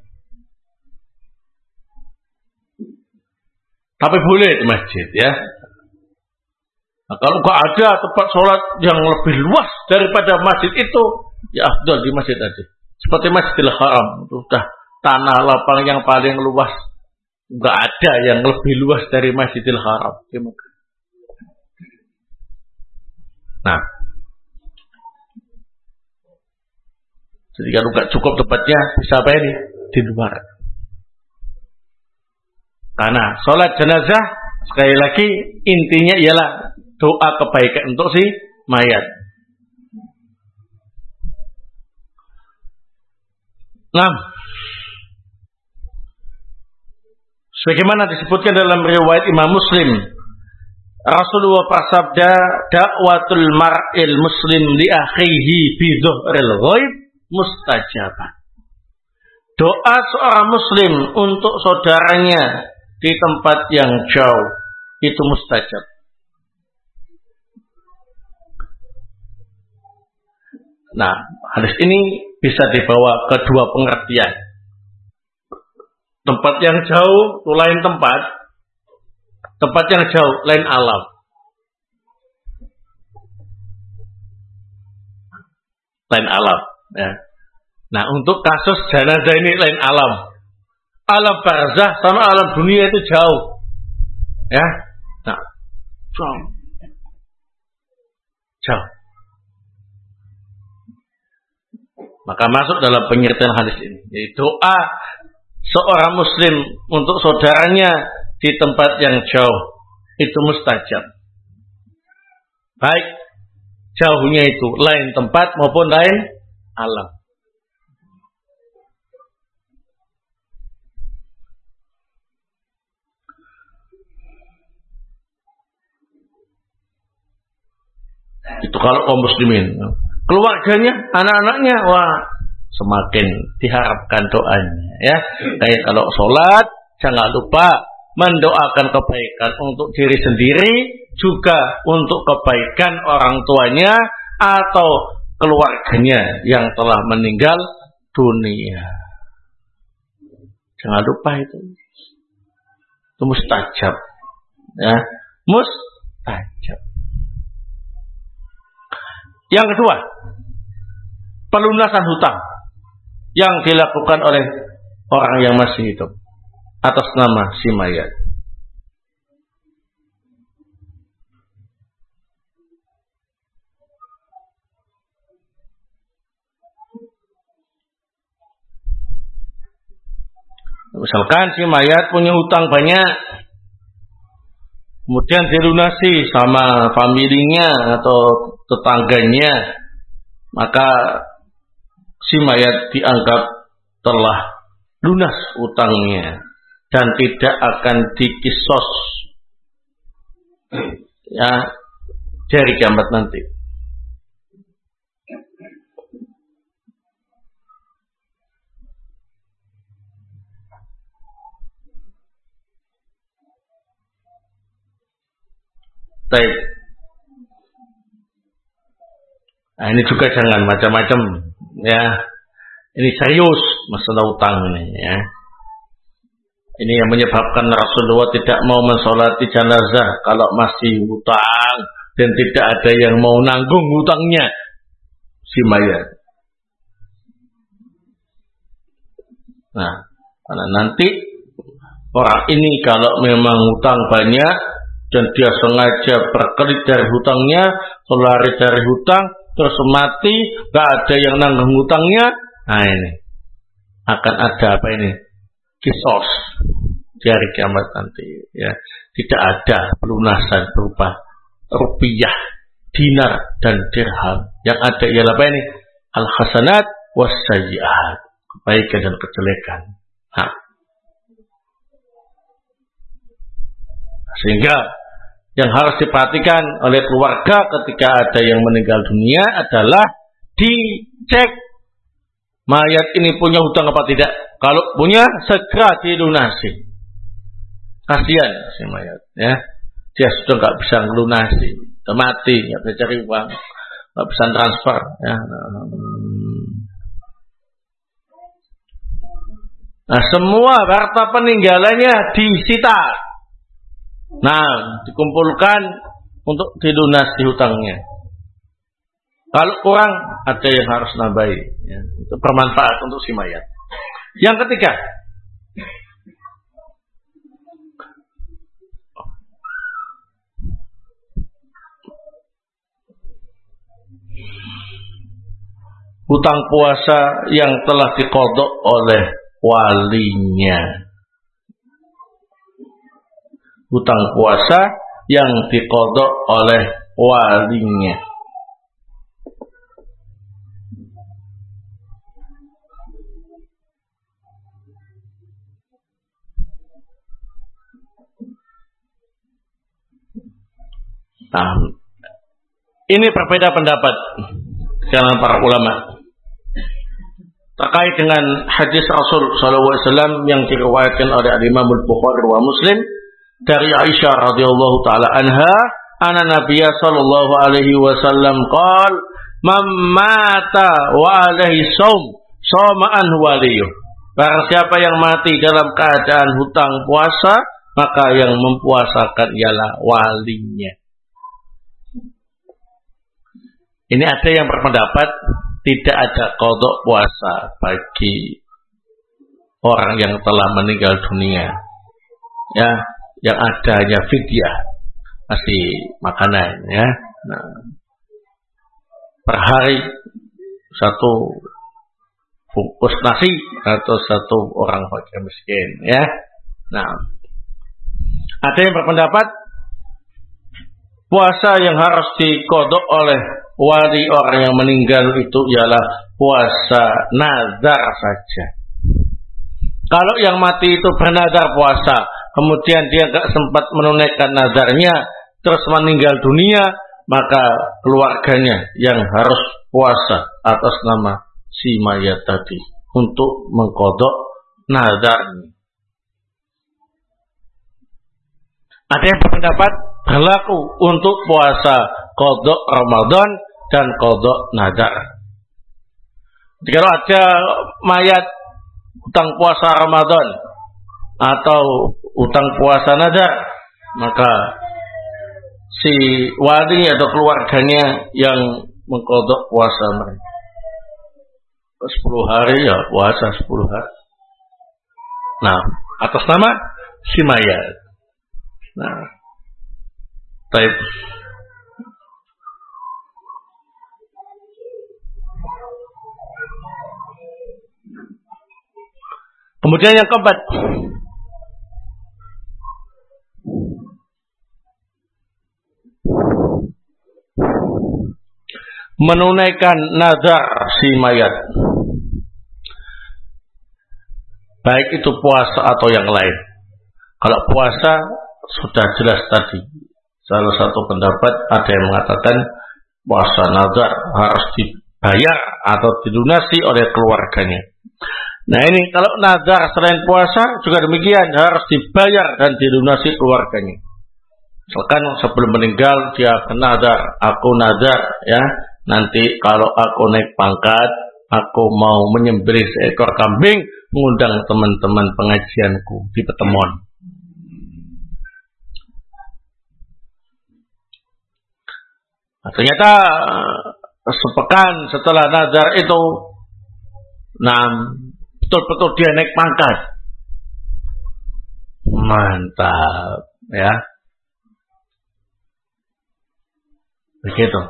Tapi boleh di masjid, ya. Nah, kalau nggak ada tempat sholat yang lebih luas daripada masjid itu, ya afdal di masjid aja. Seperti Masjidil Haram, itu sudah tanah lapang yang paling luas. Nggak ada yang lebih luas dari Masjidil Haram. Nah, jadi kalau nggak cukup tempatnya bisa apa ini? Di luar. Karena sholat jenazah sekali lagi intinya ialah doa kebaikan untuk si mayat. Nah, sebagaimana disebutkan dalam riwayat Imam Muslim, Rasulullah bersabda, dakwatul mar'il muslim li akhihi bi dhuhril ghaib mustajabah. Doa seorang muslim untuk saudaranya di tempat yang jauh itu mustajab. Nah, hadis ini bisa dibawa ke dua pengertian. Tempat yang jauh itu lain tempat, tempat yang jauh lain alam. Lain alam, ya. Nah, untuk kasus jenazah ini lain alam. Alam barzah sama alam dunia itu jauh. Ya. Nah, jauh. Jauh. Maka masuk dalam pengertian hadis ini. Jadi doa seorang muslim untuk saudaranya di tempat yang jauh itu mustajab. Baik jauhnya itu lain tempat maupun lain alam. Itu kalau kaum muslimin. Keluarganya, anak-anaknya, wah semakin diharapkan doanya. Ya, kayak kalau sholat jangan lupa mendoakan kebaikan untuk diri sendiri, juga untuk kebaikan orang tuanya atau keluarganya yang telah meninggal dunia. Jangan lupa itu. Itu mustajab. Ya, mustajab. Yang kedua, pelunasan hutang yang dilakukan oleh orang yang masih hidup atas nama si mayat. Misalkan si mayat punya hutang banyak, kemudian dilunasi sama familinya atau tetangganya, maka si mayat dianggap telah lunas hutangnya dan tidak akan dikisos ya dari kiamat nanti. Baik. Nah, ini juga jangan macam-macam ya. Ini serius masalah utang ini ya. Ini yang menyebabkan Rasulullah tidak mau mensolati jenazah kalau masih hutang dan tidak ada yang mau nanggung hutangnya si mayat. Nah, karena nanti orang ini kalau memang hutang banyak dan dia sengaja berkelit dari hutangnya, lari dari hutang, terus mati, gak ada yang nanggung hutangnya, nah ini akan ada apa ini? Kisos di hari kiamat nanti ya. Tidak ada pelunasan berupa rupiah, dinar dan dirham. Yang ada ialah apa ini? Al-hasanat was-sayyi'at, kebaikan dan kejelekan. Nah, sehingga yang harus diperhatikan oleh keluarga ketika ada yang meninggal dunia adalah dicek mayat ini punya hutang apa tidak. Kalau punya, segera dilunasi. Kasihan si mayat ya. Dia sudah nggak bisa melunasi, sudah mati, nggak bisa cari uang, nggak bisa transfer ya. Nah, semua harta peninggalannya disita. Nah, dikumpulkan untuk dilunasi hutangnya. Kalau kurang, ada yang harus nambahi ya, untuk bermanfaat untuk si mayat. Yang ketiga, hutang puasa yang telah diqadha oleh walinya. Hutang puasa yang diqadha oleh walinya. Nah, ini berbeda pendapat dengan para ulama terkait dengan hadis Rasul sallallahu alaihi wasallam yang diriwayatkan oleh Imam Al-Bukhari wa Muslim dari Aisyah radhiyallahu taala anha, anna Nabiy sallallahu alaihi wasallam qaal, "Man mata wa alaihi shaum, shoma an waliyuh." Barang siapa yang mati dalam keadaan hutang puasa, maka yang mempuasakan ialah walinya. Ini ada yang berpendapat tidak ada qadha puasa bagi orang yang telah meninggal dunia. Ya, yang ada hanya fidyah, masih makanan ya. Nah, per hari satu bungkus nasi atau satu orang fakir miskin ya. Nah, ada yang berpendapat puasa yang harus diqadha oleh wali orang yang meninggal itu ialah puasa nazar saja. Kalau yang mati itu bernazar puasa, kemudian dia tidak sempat menunaikan nazarnya, terus meninggal dunia, maka keluarganya yang harus puasa atas nama si mayat tadi untuk mengqadha nazarnya. Ada yang berpendapat berlaku untuk puasa qadha Ramadan dan qadha nazar. Jika ada mayat utang puasa Ramadan atau utang puasa nazar, maka si wali atau keluarganya yang mengqadha puasa mereka. sepuluh hari ya puasa sepuluh hari. Nah, atas nama si mayat. Nah, baik. Kemudian yang keempat, menunaikan nazar si mayat, baik itu puasa atau yang lain. Kalau puasa sudah jelas tadi, salah satu pendapat ada yang mengatakan puasa nazar harus dibayar atau dilunasi oleh keluarganya. Nah ini kalau nazar selain puasa juga demikian, harus dibayar dan dilunasi keluarganya. Misalkan sebelum meninggal dia bernazar, aku nazar ya nanti kalau aku naik pangkat, aku mau menyembelih seekor kambing, mengundang teman-teman pengajianku di Petemon. Nah, ternyata sepekan setelah nazar itu, nah betul-betul dia naik pangkat. Mantap, ya. Begitu.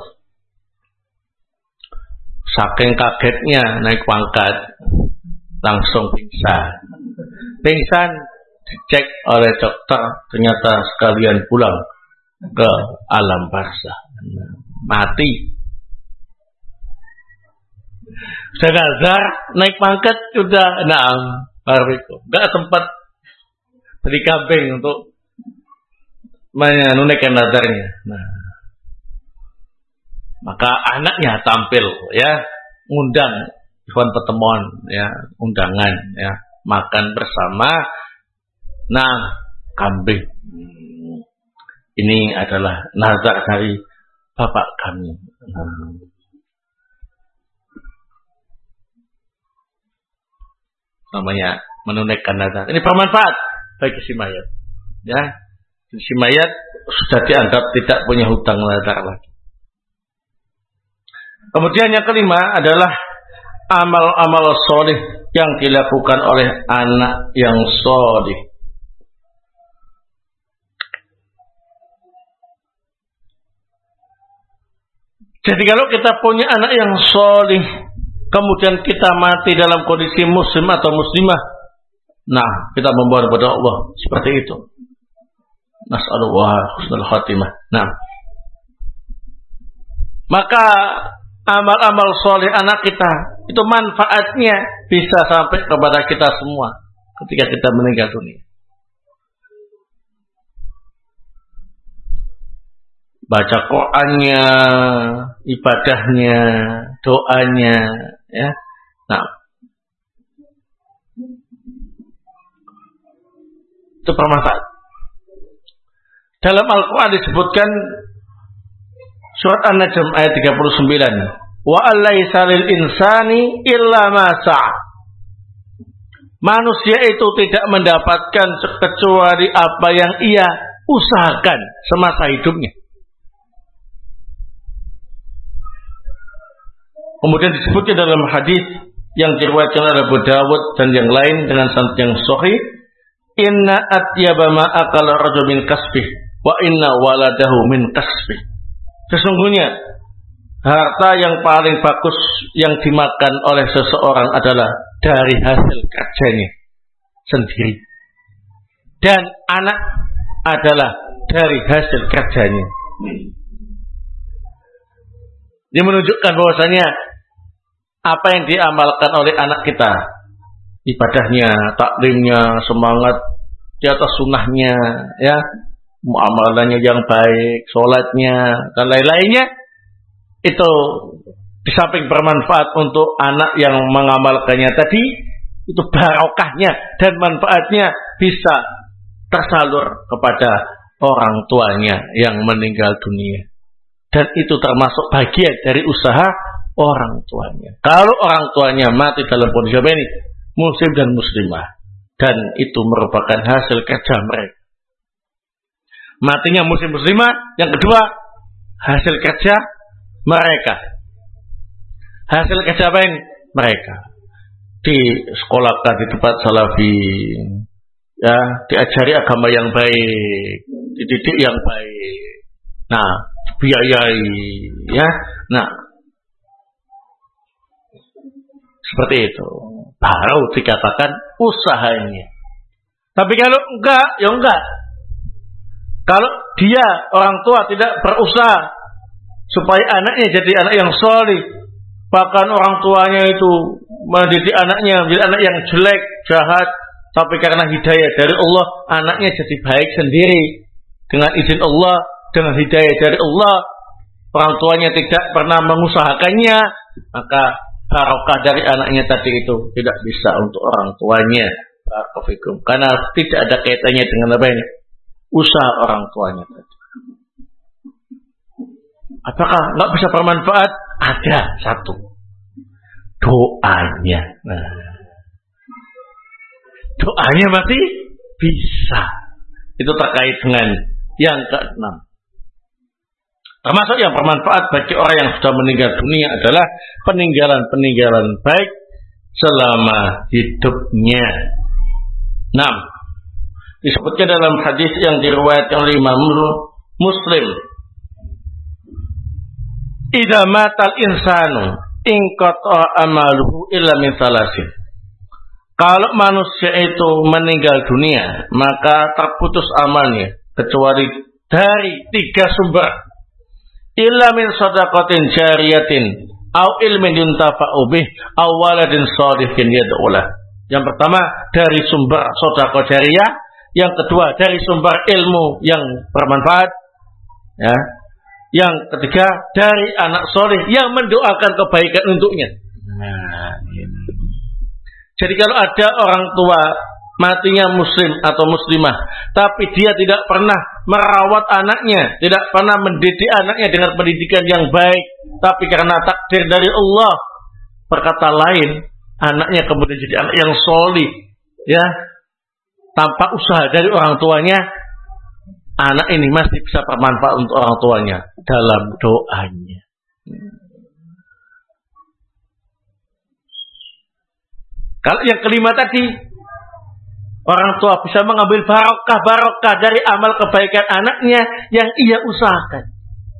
Saking kagetnya naik pangkat, langsung pingsan. Pingsan dicek oleh dokter, ternyata sekalian pulang ke alam barzah. Mati. Sudah nazar, naik pangkat sudah naam, bariku. Enggak sempat beli kambing untuk menunaikan nazarnya. Nah, maka anaknya tampil, ya, ngundang Ikhwan Petemon, ya, undangan, ya, makan bersama. Nah, kambing. Ini adalah nazar dari bapak kami. Nah. Namanya menunaikan nazar. Ini bermanfaat bagi si mayat. Ya, si mayat sudah dianggap tidak punya hutang nazar lagi. Kemudian yang kelima adalah amal-amal soleh yang dilakukan oleh anak yang soleh. Jadi kalau kita punya anak yang soleh, kemudian kita mati dalam kondisi muslim atau muslimah, nah kita membawa kepada Allah seperti itu. Nas'alullah husnul khatimah. Nah, maka amal-amal soleh anak kita itu manfaatnya bisa sampai kepada kita semua ketika kita meninggal dunia. Baca Qur'annya, ibadahnya, doanya, ya. Nah, itu bermanfaat. Dalam Al-Quran disebutkan surat An-Najm ayat tiga puluh sembilan, wa allaisa lil insani illa ma sa'a. Manusia itu tidak mendapatkan kecuali apa yang ia usahakan semasa hidupnya. Kemudian disebutkan dalam hadis yang diriwayatkan oleh Abu Dawud dan yang lain dengan sanad yang sahih, inna atyaba ma akala rajul min kasbih wa inna waladahu min kasbih. Sesungguhnya harta yang paling bagus yang dimakan oleh seseorang adalah dari hasil kerjanya sendiri, dan anak adalah dari hasil kerjanya. Dia menunjukkan bahwasanya apa yang diamalkan oleh anak kita, ibadahnya, taklimnya, semangat di atas sunnahnya, ya, muamalahnya yang baik, sholatnya dan lain-lainnya, itu di samping bermanfaat untuk anak yang mengamalkannya tadi, itu barokahnya dan manfaatnya bisa tersalur kepada orang tuanya yang meninggal dunia, dan itu termasuk bagian dari usaha orang tuanya. Kalau orang tuanya mati dalam kondisi ini, muslim dan muslimah, dan itu merupakan hasil kerja mereka. Matinya muslim muslimah, yang kedua hasil kerja mereka. Hasil kerja apa yang mereka disekolahkan di tempat salafi, ya, diajari agama yang baik, dididik yang baik. Nah, biayai, ya. Nah, seperti itu baru dikatakan usahanya. Tapi kalau enggak, ya enggak. Kalau dia orang tua tidak berusaha supaya anaknya jadi anak yang soleh, bahkan orang tuanya itu mendidik anaknya menjadi anak yang jelek, jahat, tapi karena hidayah dari Allah, anaknya jadi baik sendiri dengan izin Allah, dengan hidayah dari Allah, orang tuanya tidak pernah mengusahakannya, maka barokah dari anaknya tadi itu tidak bisa untuk orang tuanya. Barakallahu, karena tidak ada kaitannya dengan apa ini? Usaha orang tuanya tadi. Apakah nggak bisa bermanfaat? ada satu, doanya. Nah, doanya masih bisa. Itu terkait dengan yang keenam. Termasuk yang bermanfaat bagi orang yang sudah meninggal dunia adalah peninggalan-peninggalan baik selama hidupnya. enam. Disebutkan dalam hadis yang diriwayatkan oleh Imam Muslim. Idza matal insanu inqata amaluhu illa min salasin. Kalau manusia itu meninggal dunia, maka terputus amalnya kecuali dari tiga sumber. Illa min shadaqatin jariyatin au ilmin yuntafa'u bih au waladin shalihin yad'ulah. Yang pertama dari sumber sedekah jariyah, yang kedua dari sumber ilmu yang bermanfaat, ya. Yang ketiga dari anak soleh yang mendoakan kebaikan untuknya. Nah, ini. Jadi kalau ada orang tua matinya muslim atau muslimah, tapi dia tidak pernah merawat anaknya, tidak pernah mendidik anaknya dengan pendidikan yang baik, tapi karena takdir dari Allah, perkata lain, anaknya kemudian jadi anak yang solih, ya, tanpa usaha dari orang tuanya, anak ini masih bisa bermanfaat untuk orang tuanya dalam doanya. Kalau yang kelima tadi, orang tua bisa mengambil barokah-barokah dari amal kebaikan anaknya yang ia usahakan.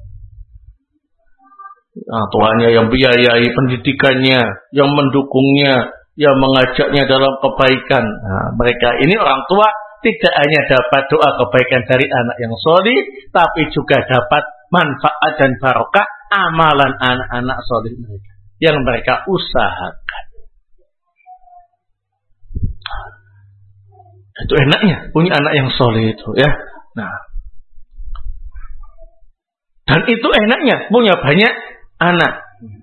Orang tuanya yang biayai pendidikannya, yang mendukungnya, yang mengajaknya dalam kebaikan. Nah, mereka ini orang tua tidak hanya dapat doa kebaikan dari anak yang solih, tapi juga dapat manfaat dan barokah amalan anak-anak solih mereka yang mereka usahakan. Itu enaknya punya anak yang soleh itu, ya. Nah, dan itu enaknya punya banyak anak.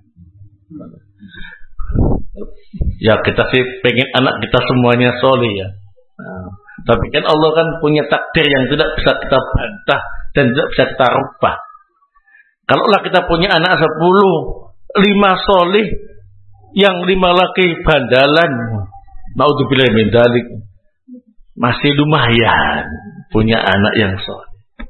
Ya kita sih pengen anak kita semuanya soleh, ya. Nah, tapi kan Allah kan punya takdir yang tidak bisa kita bantah dan tidak bisa kita rubah. Kalaulah kita punya anak sepuluh, lima soleh, yang lima lagi bandalan, naudzubillah min dzalik, masih lumayan punya anak yang soleh.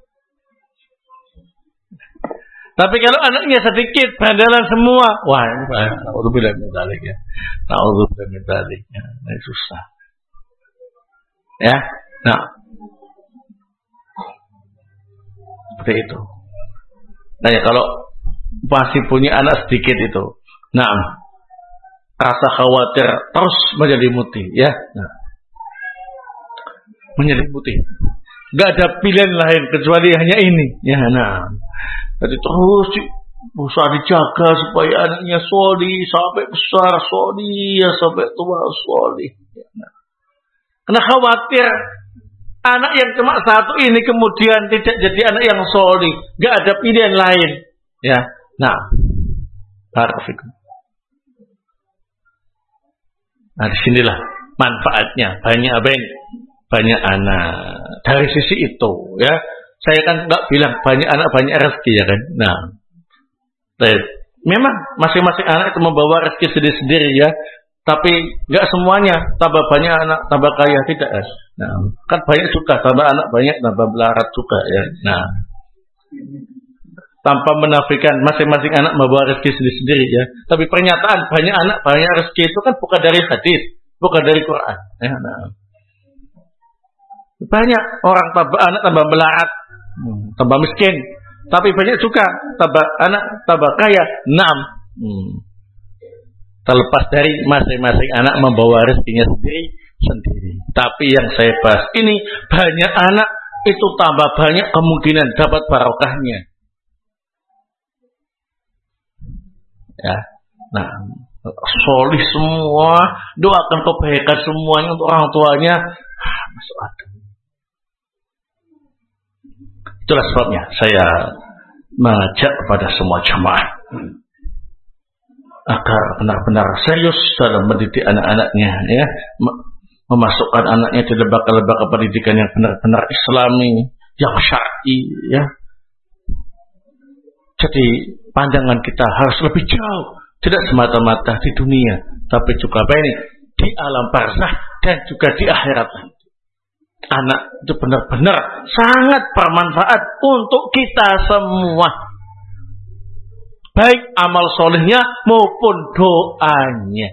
Tapi kalau anaknya sedikit, bandalan semua, wah, naudzubillah min dzalik ya, naudzubillah min dzalik, ya, ini susah. Ya, nah, seperti itu. Nah ya, kalau masih punya anak sedikit itu, nah, rasa khawatir terus menyelimuti, ya, nah, menyelimuti. Gak ada pilihan lain kecuali hanya ini, ya, nah, jadi terus berusaha dijaga supaya anaknya solih sampai besar, solih ya sampai tua, solih. Ya, nah. Karena khawatir anak yang cuma satu ini kemudian tidak jadi anak yang solih, gak ada pilihan lain, ya. Nah, barakallahu. Nah, disinilah manfaatnya banyak apa ini? Banyak anak. Dari sisi itu, ya, saya kan nggak bilang banyak anak banyak rezeki, ya kan. Nah, memang masing-masing anak itu membawa rezeki sendiri-sendiri, ya. Tapi nggak semuanya tambah banyak anak tambah kaya, tidak, kan. Nah, kan banyak juga tambah anak banyak tambah melarat juga, ya. Nah, tanpa menafikan masing-masing anak membawa rezeki sendiri-sendiri, ya. Tapi pernyataan banyak anak banyak rezeki itu kan bukan dari hadis, bukan dari Quran, ya. Nah, banyak orang tambah anak tambah melarat, hmm, tambah miskin, tapi banyak juga tambah anak tambah kaya. Enam, hmm. Terlepas dari masing-masing anak membawa rezekinya sendiri sendiri. Tapi yang saya bahas ini banyak anak itu tambah banyak kemungkinan dapat barokahnya. Ya, nah, solih semua, doakan kebaikan semuanya untuk orang tuanya, ah, masuk akal. Itulah sebabnya saya mengajak kepada semua jamaah agar benar-benar serius dalam mendidik anak-anaknya, ya, memasukkan anaknya di lembaga-lembaga pendidikan yang benar-benar Islami, yang syar'i, ya. Jadi pandangan kita harus lebih jauh, tidak semata-mata di dunia, tapi juga apa ini di alam barzakh dan juga di akhirat nanti. Anak itu benar-benar sangat bermanfaat untuk kita semua, baik amal solehnya maupun doanya.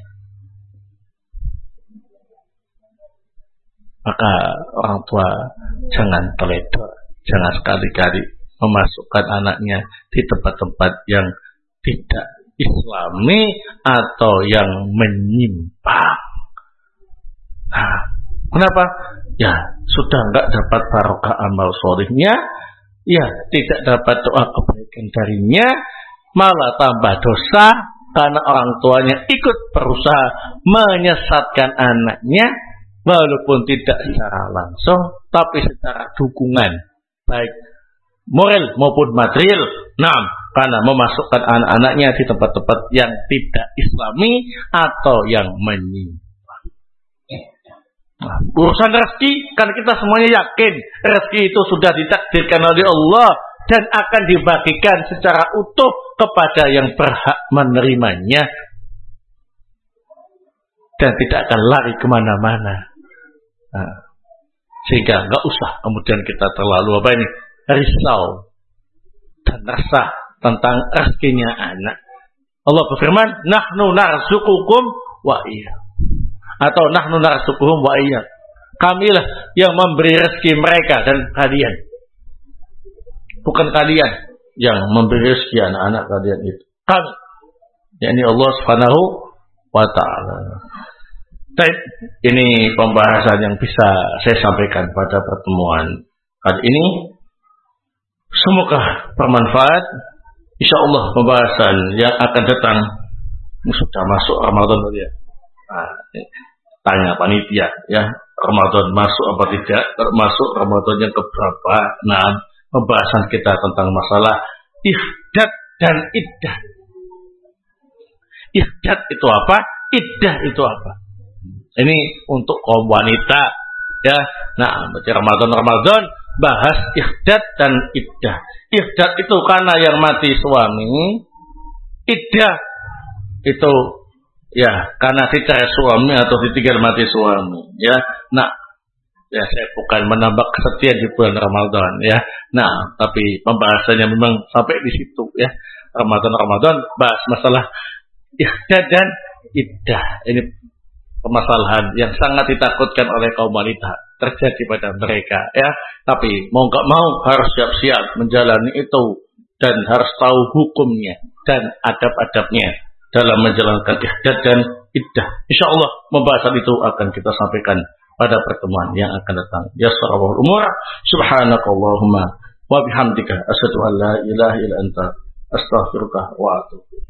Maka orang tua jangan teledor, jangan sekali-kali memasukkan anaknya di tempat-tempat yang tidak islami atau yang menyimpang. Nah, kenapa? Ya, sudah enggak dapat barokah amal solehnya, ya tidak dapat doa kebaikan darinya, malah tambah dosa karena orang tuanya ikut berusaha menyesatkan anaknya, walaupun tidak secara langsung, tapi secara dukungan, baik moral maupun material. Nah, karena memasukkan anak-anaknya di tempat-tempat yang tidak islami atau yang menyimpang. Nah, urusan rezeki, kan kita semuanya yakin rezeki itu sudah ditakdirkan oleh Allah dan akan dibagikan secara utuh kepada yang berhak menerimanya dan tidak akan lari kemana-mana. Nah, sehingga nggak usah kemudian kita terlalu apa ini risau dan resah tentang rezekinya anak. Allah berfirman, nahnu narzuqukum wa iya, atau nahnu narzuquhum wa iya, kamilah yang memberi rezeki mereka dan kalian, bukan kalian yang memberi rezeki anak-anak kalian itu, kami, yakni Allah Subhanahu wa ta'ala. Baik, ini pembahasan yang bisa saya sampaikan pada pertemuan kali ini. Semoga bermanfaat. Insya Allah pembahasan yang akan datang sudah masuk Ramadan ya. Nah, tanya panitia ya, Ramadan masuk apa tidak? Termasuk Ramadan yang keberapa? Nah, pembahasan kita tentang masalah ihdad dan iddah. Ihdad itu apa? Iddah itu apa? Ini untuk kaum wanita ya. Nah, berarti Ramadan Ramadan bahas ihdad dan iddah. Ihdad itu karena yang mati suami, iddah itu ya karena dicerai suami atau ditinggal mati suami ya. Nah, ya saya bukan menambah kesetiaan di bulan Ramadan ya. Nah, tapi pembahasannya memang sampai di situ ya. Ramadan Ramadan bahas masalah ihdad dan iddah. Ini permasalahan yang sangat ditakutkan oleh kaum wanita terjadi pada mereka ya. Tapi mau nggak mau harus siap-siap menjalani itu dan harus tahu hukumnya dan adab-adabnya dalam menjalankan ihdad dan iddah. Insya Allah pembahasan itu akan kita sampaikan pada pertemuan yang akan datang. Yassarallahu umur. Subhanakallahumma wa bihamdika asyhadu an la ilaha illa anta astaghfiruka wa atubu ilaik.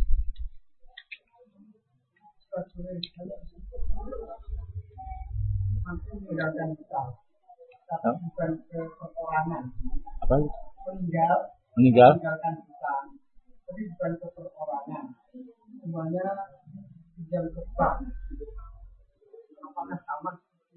Meninggalkan kita, tapi bukan keperorangan. Apa itu? Meninggal, Meninggal? meninggalkan kita, tapi bukan keperorangan. Semuanya yang tepat. Apakah sama?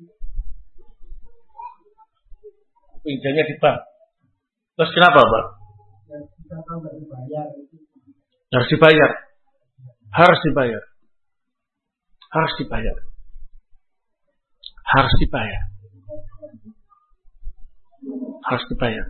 Pinjamnya di bank. Terus kenapa, Pak? Yang kita tahu nggak dibayar itu. Harus dibayar. Harus dibayar. Harus dibayar. Harus dibayar. Harus dibayar.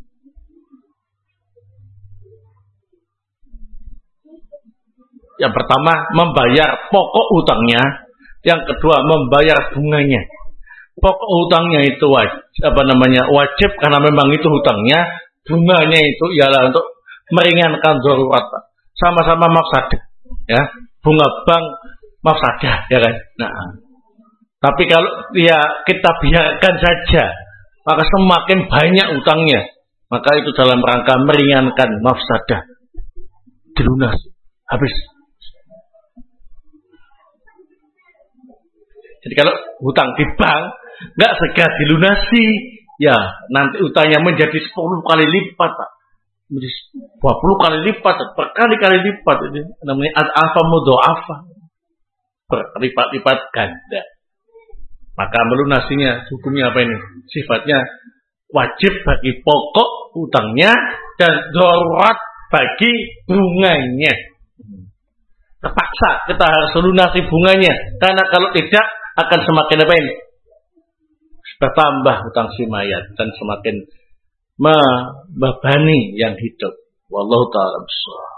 Yang pertama membayar pokok utangnya, yang kedua membayar bunganya. Pokok utangnya itu wajib, apa namanya wajib karena memang itu hutangnya, bunganya itu ialah untuk meringankan darurat, sama-sama mafsadah, ya bunga bank mafsadah, ya kan. Nah, tapi kalau ya kita biarkan saja, maka semakin banyak utangnya, maka itu dalam rangka meringankan mafsadah, dilunasi, habis. Jadi kalau hutang di bank nggak segera dilunasi, ya nanti utangnya menjadi sepuluh kali lipat, Pak. Menjadi dua puluh kali lipat, berkali-kali lipat. Ini namanya ad-afa mudha'afa, berlipat-lipat ganda. Maka melunasinya hukumnya apa ini? Sifatnya wajib bagi pokok utangnya dan darurat bagi bunganya. Terpaksa kita harus lunasi bunganya, karena kalau tidak akan semakin apa ini? Bertambah hutang si mayat dan semakin membebani yang hidup. Wallahu ta'ala bishawab.